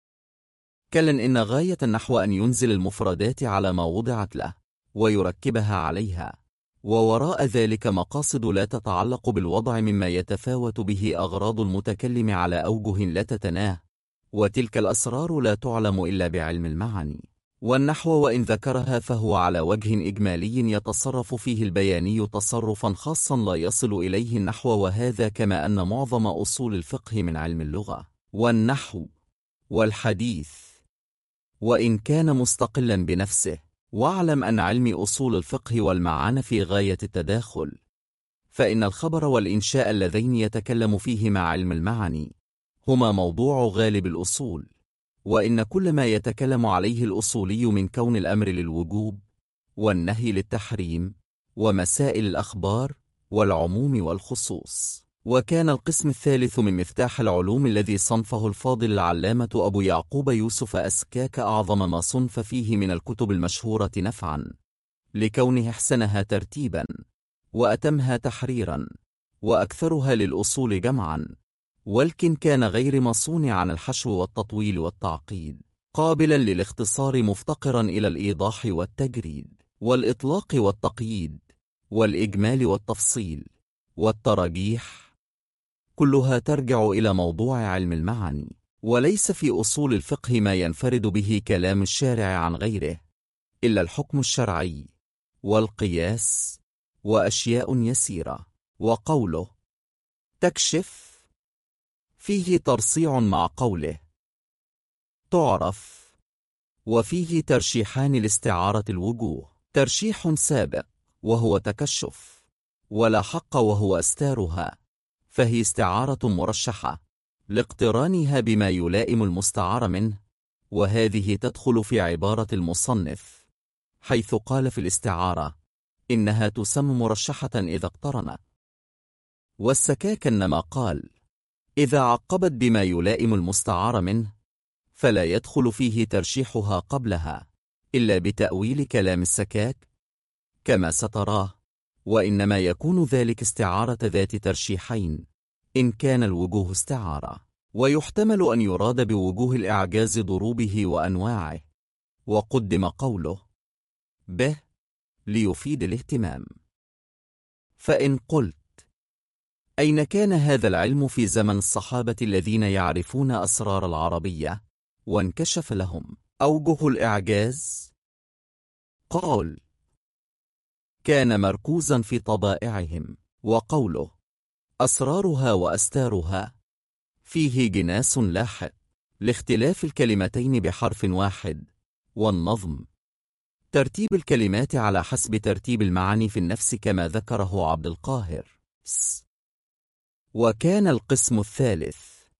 Speaker 1: كلا إن غاية النحو أن ينزل المفردات على ما وضعت له ويركبها عليها، ووراء ذلك مقاصد لا تتعلق بالوضع مما يتفاوت به أغراض المتكلم على أوجه لا تتناه، وتلك الأسرار لا تعلم إلا بعلم المعاني. والنحو وإن ذكرها فهو على وجه إجمالي يتصرف فيه البياني تصرفا خاصا لا يصل إليه النحو، وهذا كما أن معظم أصول الفقه من علم اللغة والنحو والحديث، وإن كان مستقلا بنفسه. واعلم أن علم أصول الفقه والمعاني في غاية التداخل، فإن الخبر والإنشاء اللذين يتكلم فيهما علم المعاني هما موضوع غالب الأصول، وإن كل ما يتكلم عليه الأصولي من كون الأمر للوجوب والنهي للتحريم ومسائل الأخبار والعموم والخصوص. وكان القسم الثالث من مفتاح العلوم الذي صنفه الفاضل العلامة أبو يعقوب يوسف أسكاك أعظم ما صنف فيه من الكتب المشهورة نفعا، لكونه أحسنها ترتيبا وأتمها تحريرا وأكثرها للأصول جمعا، ولكن كان غير مصون عن الحشو والتطويل والتعقيد، قابلا للاختصار مفتقرا إلى الإيضاح والتجريد والإطلاق والتقييد والإجمال والتفصيل والترجيح، كلها ترجع إلى موضوع علم المعاني. وليس في أصول الفقه ما ينفرد به كلام الشارع عن غيره إلا الحكم الشرعي والقياس وأشياء يسيرة. وقوله تكشف فيه ترصيع مع قوله تعرف، وفيه ترشيحان لاستعارة الوجوه: ترشيح سابق وهو تكشف، ولا حق وهو أستارها، فهي استعارة مرشحة لاقترانها بما يلائم المستعار منه، وهذه تدخل في عبارة المصنف حيث قال في الاستعارة إنها تسمى مرشحة إذا اقترنت. والسكاك إنما قال إذا عقبت بما يلائم المستعار منه فلا يدخل فيه ترشيحها قبلها إلا بتأويل كلام السكاك كما ستراه، وإنما يكون ذلك استعارة ذات ترشيحين إن كان الوجوه استعارة، ويحتمل أن يراد بوجوه الإعجاز ضروبه وأنواعه، وقدم قوله به ليفيد الاهتمام. فإن قلت أين كان هذا العلم في زمن الصحابة الذين يعرفون أسرار العربية وانكشف لهم أوجه الإعجاز؟ قال كان مركوزا في طبائعهم. وقوله أسرارها وأستارها فيه جناس لاحق لاختلاف الكلمتين بحرف واحد، والنظم ترتيب الكلمات على حسب ترتيب المعاني في النفس كما ذكره عبد القاهر. وكان القسم الثالث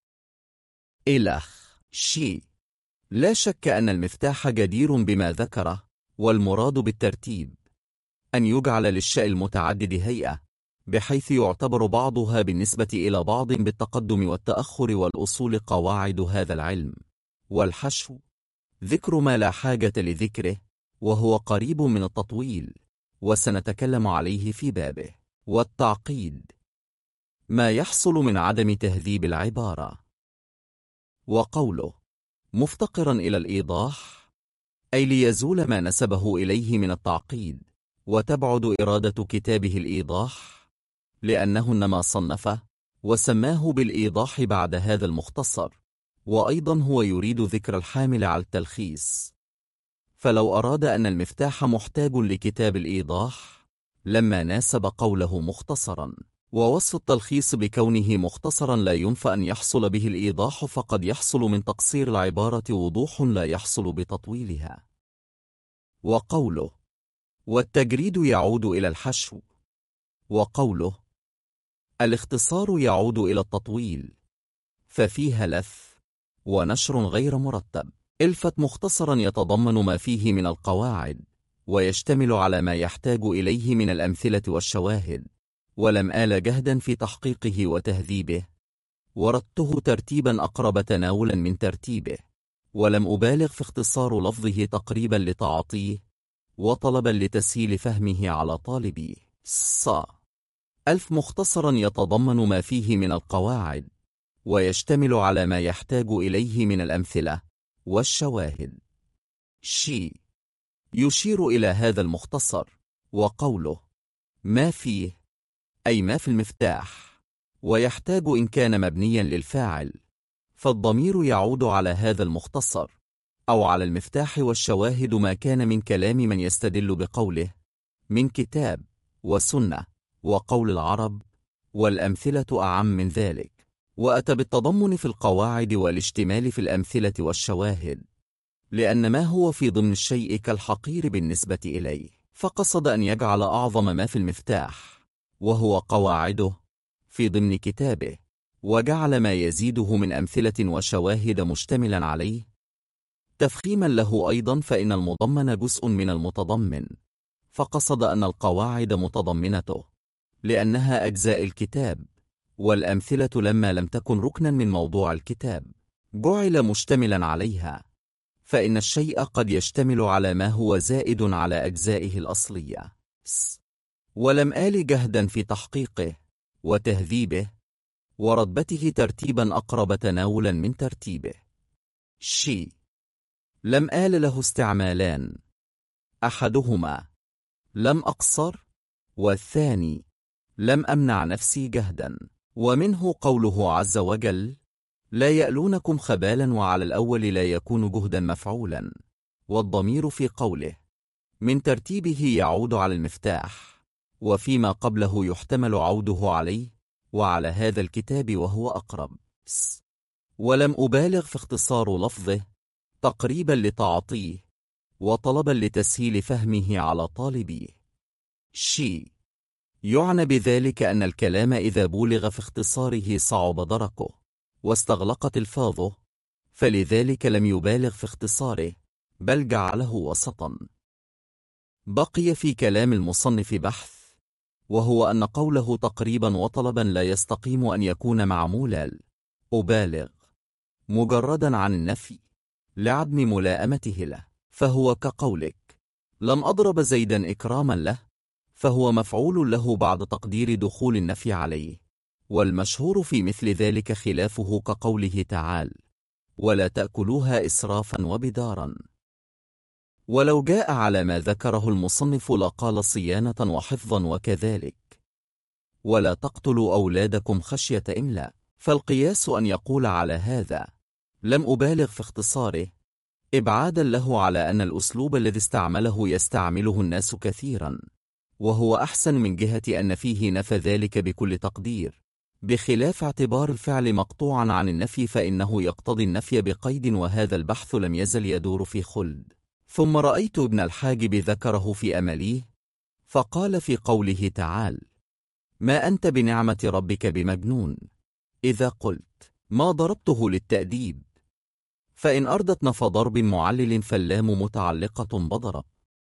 Speaker 1: إلخ لا شك أن المفتاح جدير بما ذكره، والمراد بالترتيب أن يجعل للشيء المتعدد هيئة بحيث يعتبر بعضها بالنسبة إلى بعض بالتقدم والتأخر، والأصول قواعد هذا العلم. والحشو ذكر ما لا حاجة لذكره، وهو قريب من التطويل وسنتكلم عليه في بابه. والتعقيد ما يحصل من عدم تهذيب العبارة. وقوله مفتقرا إلى الإيضاح أي ليزول ما نسبه إليه من التعقيد، وتبعد إرادة كتابه الإيضاح لأنه إنما صنفه وسماه بالإيضاح بعد هذا المختصر، وأيضا هو يريد ذكر الحامل على التلخيص. فلو أراد أن المفتاح محتاج لكتاب الإيضاح لما ناسب قوله مختصرا. ووصف التلخيص بكونه مختصرا لا ينفى أن يحصل به الإيضاح، فقد يحصل من تقصير العبارة وضوح لا يحصل بتطويلها. وقوله والتجريد يعود إلى الحشو، وقوله الاختصار يعود إلى التطويل، ففيها لف ونشر غير مرتب. الفت مختصرا يتضمن ما فيه من القواعد، ويشتمل على ما يحتاج إليه من الأمثلة والشواهد، ولم آل جهدا في تحقيقه وتهذيبه، وردته ترتيبا أقرب تناولا من ترتيبه، ولم أبالغ في اختصار لفظه تقريبا لتعاطيه وطلبا لتسهيل فهمه على طالبيه. ألف مختصرا يتضمن ما فيه من القواعد، ويشتمل على ما يحتاج إليه من الأمثلة والشواهد. يشير إلى هذا المختصر. وقوله ما فيه أي ما في المفتاح، ويحتاج إن كان مبنيا للفاعل، فالضمير يعود على هذا المختصر أو على المفتاح، والشواهد ما كان من كلام من يستدل بقوله من كتاب وسنة وقول العرب، والأمثلة أعم من ذلك. وأتى بالتضمن في القواعد والاشتمال في الأمثلة والشواهد، لأن ما هو في ضمن الشيء كالحقير بالنسبة إليه، فقصد أن يجعل أعظم ما في المفتاح وهو قواعده في ضمن كتابه، وجعل ما يزيده من أمثلة وشواهد مشتملا عليه تفخيما له أيضا، فإن المضمن جزء من المتضمن، فقصد أن القواعد متضمنته لأنها أجزاء الكتاب، والأمثلة لما لم تكن ركنا من موضوع الكتاب جعل مشتملا عليها، فإن الشيء قد يشتمل على ما هو زائد على أجزائه الأصلية. ولم آل جهدا في تحقيقه وتهذيبه ورتبته ترتيبا أقرب تناولا من ترتيبه. لم آل له استعمالان، أحدهما لم أقصر، والثاني لم أمنع نفسي جهدا. ومنه قوله عز وجل لا يألونكم خبالا، وعلى الأول لا يكون جهدا مفعولا، والضمير في قوله من ترتيبه يعود على المفتاح، وفيما قبله يحتمل عوده عليه وعلى هذا الكتاب وهو أقرب. ولم أبالغ في اختصار لفظه تقريبا لتعطيه وطلبا لتسهيل فهمه على طالبيه. يعنى بذلك أن الكلام إذا بولغ في اختصاره صعب دركه واستغلقت الفاظه، فلذلك لم يبالغ في اختصاره بل جعله وسطا. بقي في كلام المصنف بحث، وهو أن قوله تقريبا وطلبا لا يستقيم أن يكون معمولا أبالغ مجردا عن النفي لعدم ملائمته له، فهو كقولك لم أضرب زيدا إكراما له، فهو مفعول له بعد تقدير دخول النفي عليه. والمشهور في مثل ذلك خلافه كقوله تعالى ولا تأكلوها إسرافا وبدارا. ولو جاء على ما ذكره المصنف لقال صيانة وحفظا، وكذلك ولا تقتلوا أولادكم خشية إملاق، فالقياس أن يقول على هذا لم أبالغ في اختصاره إبعادا له على أن الأسلوب الذي استعمله يستعمله الناس كثيرا، وهو أحسن من جهة أن فيه نفى ذلك بكل تقدير، بخلاف اعتبار الفعل مقطوعا عن النفي فإنه يقتضي النفي بقيد، وهذا البحث لم يزل يدور في خلد. ثم رأيت ابن الحاجب ذكره في أمليه فقال في قوله تعالى ما أنت بنعمة ربك بمجنون، إذا قلت ما ضربته للتأديب، فإن أردت فضرب معلل فاللام متعلقة بضرب،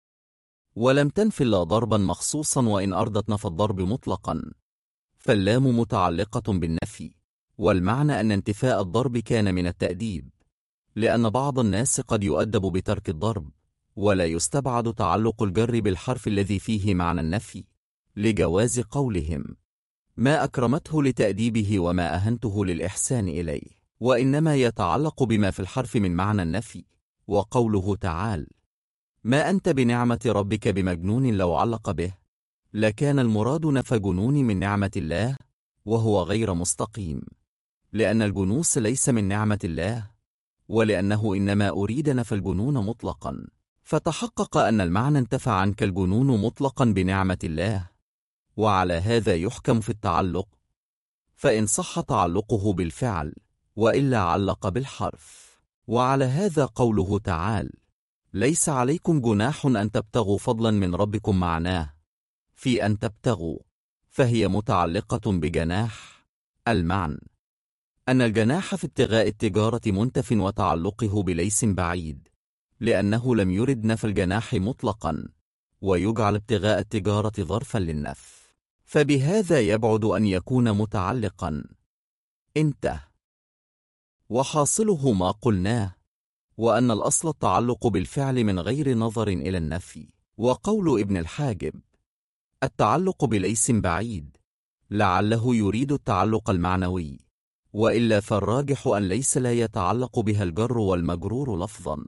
Speaker 1: ولم تنف إلا ضربا مخصوصا، وإن أردت فالضرب مطلقا فاللام متعلقة بالنفي، والمعنى أن انتفاء الضرب كان من التأديب، لأن بعض الناس قد يؤدب بترك الضرب، ولا يستبعد تعلق الجر بالحرف الذي فيه معنى النفي، لجواز قولهم ما أكرمته لتأديبه وما أهنته للإحسان إليه، وإنما يتعلق بما في الحرف من معنى النفي. وقوله تعالى ما أنت بنعمة ربك بمجنون لو علق به لكان المراد نفى جنون من نعمة الله، وهو غير مستقيم، لأن الجنوس ليس من نعمة الله، ولأنه إنما أريد نفى الجنون مطلقا، فتحقق أن المعنى انتفى عنك الجنون مطلقا بنعمة الله. وعلى هذا يحكم في التعلق، فإن صح تعلقه بالفعل وإلا علق بالحرف. وعلى هذا قوله تعالى: ليس عليكم جناح أن تبتغوا فضلا من ربكم، معناه في أن تبتغوا، فهي متعلقة بجناح. المعنى أن الجناح في ابتغاء التجارة منتف وتعلقه بليس بعيد، لأنه لم يرد نفى الجناح مطلقا، ويجعل ابتغاء التجارة ظرفا للنفي، فبهذا يبعد أن يكون متعلقا. انتهى. وحاصله ما قلناه، وأن الأصل التعلق بالفعل من غير نظر إلى النفي. وقول ابن الحاجب: التعلق بليس بعيد، لعله يريد التعلق المعنوي، وإلا فالراجح أن ليس لا يتعلق بها الجر والمجرور لفظا.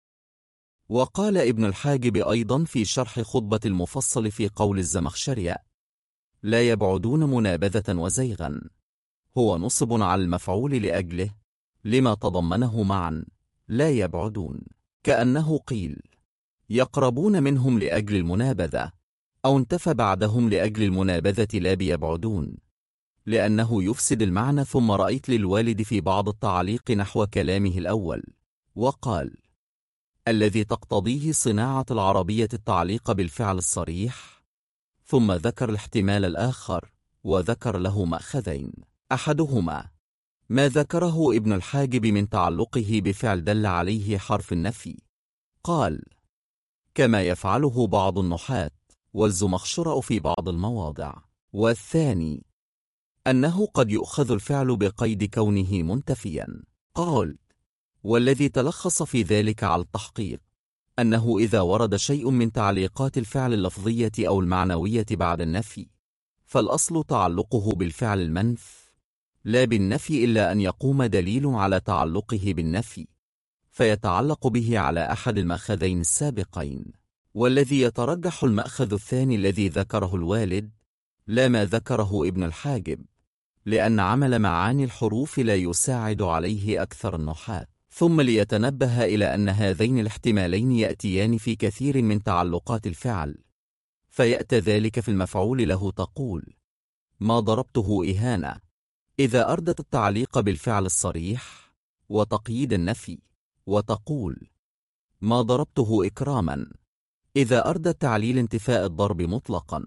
Speaker 1: وقال ابن الحاجب أيضا في شرح خطبة المفصل في قول الزمخشري: لا يبعدون منابذة وزيغا، هو نصب على المفعول لأجله لما تضمنه معا لا يبعدون، كأنه قيل يقربون منهم لأجل المنابذة، أو انتفى بعدهم لأجل المنابذة لا بيبعدون، لأنه يفسد المعنى. ثم رأيت للوالد في بعض التعليق نحو كلامه الأول، وقال: الذي تقتضيه صناعة العربية التعليق بالفعل الصريح. ثم ذكر الاحتمال الآخر، وذكر له مأخذين: أحدهما ما ذكره ابن الحاجب من تعلقه بفعل دل عليه حرف النفي، قال: كما يفعله بعض النحاة والزمخشرة في بعض المواضع. والثاني أنه قد يؤخذ الفعل بقيد كونه منتفيا، قال: والذي تلخص في ذلك على التحقيق أنه إذا ورد شيء من تعليقات الفعل اللفظية أو المعنوية بعد النفي، فالأصل تعلقه بالفعل المنف لا بالنفي، إلا أن يقوم دليل على تعلقه بالنفي فيتعلق به على أحد المأخذين السابقين. والذي يترجح المأخذ الثاني الذي ذكره الوالد، لا ما ذكره ابن الحاجب، لأن عمل معاني الحروف لا يساعد عليه أكثر النحاة. ثم ليتنبه إلى أن هذين الاحتمالين يأتيان في كثير من تعلقات الفعل، فيأتى ذلك في المفعول له تقول: ما ضربته إهانة، إذا أردت التعليق بالفعل الصريح وتقييد النفي، وتقول: ما ضربته إكراما، إذا أردت تعليل انتفاء الضرب مطلقا،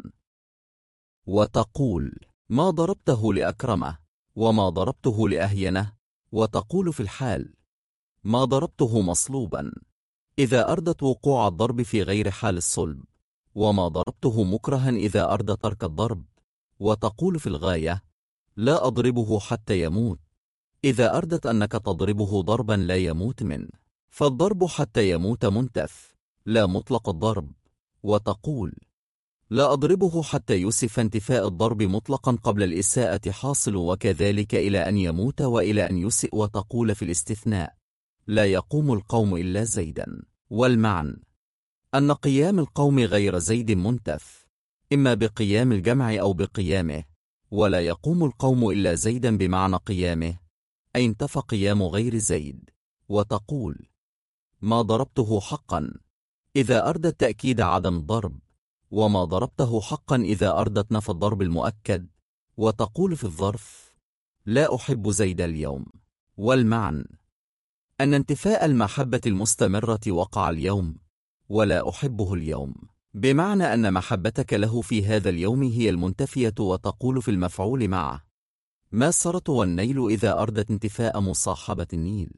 Speaker 1: وتقول: ما ضربته لأكرمه، وما ضربته لأهينه، وتقول في الحال: ما ضربته مصلوبا، إذا أردت وقوع الضرب في غير حال الصلب، وما ضربته مكرها إذا أردت ترك الضرب، وتقول في الغاية: لا أضربه حتى يموت، إذا أردت أنك تضربه ضربا لا يموت منه، فالضرب حتى يموت منتف لا مطلق الضرب. وتقول: لا أضربه حتى يسف، انتفاء الضرب مطلقا قبل الإساءة حاصل، وكذلك إلى أن يموت وإلى أن يسئ. وتقول في الاستثناء: لا يقوم القوم إلا زيدا. والمعنى أن قيام القوم غير زيد منتف، إما بقيام الجمع أو بقيامه، ولا يقوم القوم إلا زيدا بمعنى قيامه، أي انتفى قيام غير زيد. وتقول: ما ضربته حقا، إذا أردت تأكيد عدم الضرب، وما ضربته حقا إذا أردت نفى الضرب المؤكد. وتقول في الظرف: لا أحب زيد اليوم. والمعنى أن انتفاء المحبة المستمرة وقع اليوم، ولا أحبه اليوم، بمعنى أن محبتك له في هذا اليوم هي المنتفية. وتقول في المفعول معه: ما سرت والنيل، إذا أردت انتفاء مصاحبة النيل.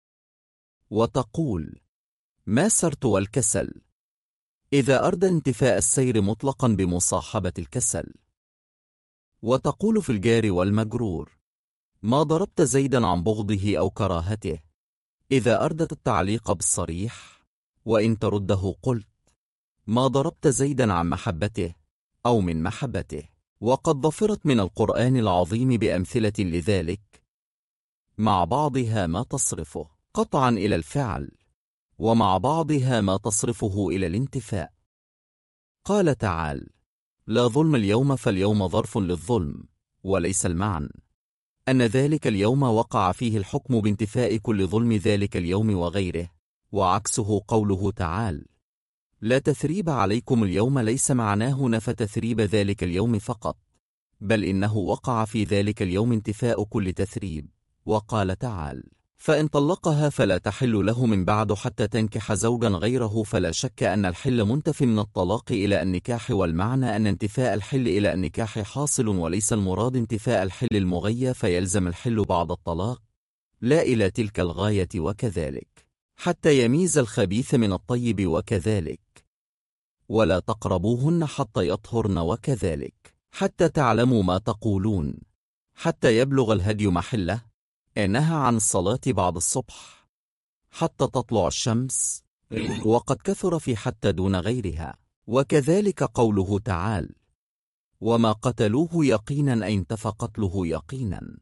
Speaker 1: وتقول: ما سرت والكسل، إذا أردت انتفاء السير مطلقا بمصاحبة الكسل. وتقول في الجار والمجرور: ما ضربت زيدا عن بغضه أو كراهته، إذا أردت التعليق بالصريح، وإن ترده قلت: ما ضربت زيدا عن محبته أو من محبته. وقد ظفرت من القرآن العظيم بأمثلة لذلك، مع بعضها ما تصرفه قطعا إلى الفعل، ومع بعضها ما تصرفه إلى الانتفاء. قال تعالى: لا ظلم اليوم، فاليوم ظرف للظلم، وليس المعنى أن ذلك اليوم وقع فيه الحكم بانتفاء كل ظلم ذلك اليوم وغيره، وعكسه قوله تعالى: لا تثريب عليكم اليوم، ليس معناه نفى تثريب ذلك اليوم فقط، بل إنه وقع في ذلك اليوم انتفاء كل تثريب. وقال تعالى: فإن طلقها فلا تحل له من بعد حتى تنكح زوجا غيره. فلا شك أن الحل منتف من الطلاق إلى النكاح، والمعنى أن انتفاء الحل إلى النكاح حاصل، وليس المراد انتفاء الحل المغيى فيلزم الحل بعد الطلاق، لا إلى تلك الغاية. وكذلك حتى يميز الخبيث من الطيب، وكذلك ولا تقربوهن حتى يطهرن، وكذلك حتى تعلموا ما تقولون، حتى يبلغ الهدي محله، نهى عن الصلاة بعد الصبح حتى تطلع الشمس، وقد كثر في حتى دون غيرها. وكذلك قوله تعالى: وما قتلوه يقينا، أي انتفى قتله يقينا.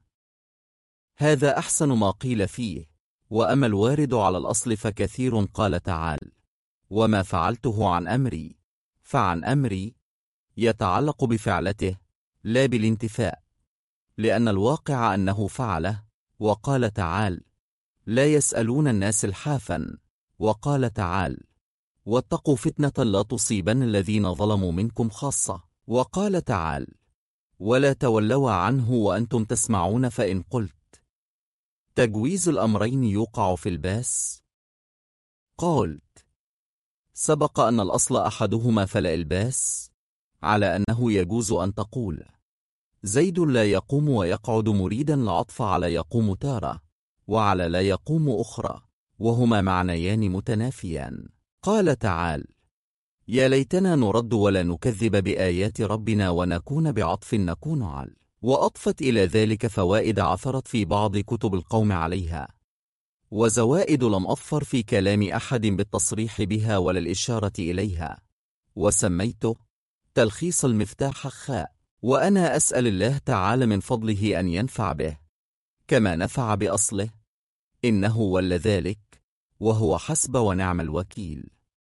Speaker 1: هذا أحسن ما قيل فيه. وأما الوارد على الأصل فكثير. قال تعالى: وما فعلته عن أمري، فعن أمري يتعلق بفعلته لا بالانتفاء، لأن الواقع أنه فعله. وقال تعالى: لا يسألون الناس الحافا. وقال تعالى: واتقوا فتنة لا تصيبن الذين ظلموا منكم خاصة. وقال تعالى: ولا تولوا عنه وأنتم تسمعون. فإن قلت تجويز الأمرين يوقع في الباس، قلت سبق أن الأصل أحدهما فلا الباس، على أنه يجوز أن تقول زيد لا يقوم ويقعد مريدا العطف على يقوم تارة، وعلى لا يقوم أخرى، وهما معنيان متنافيان. قال تعالى: يا ليتنا نرد ولا نكذب بآيات ربنا ونكون بعطف نكون على، وأضفت إلى ذلك فوائد عثرت في بعض كتب القوم عليها، وزوائد لم أظفر في كلام أحد بالتصريح بها ولا الإشارة إليها، وسميته تلخيص المفتاح خاء. وأنا أسأل الله تعالى من فضله أن ينفع به كما نفع بأصله، إنه ول ذلك، وهو حسب ونعم الوكيل.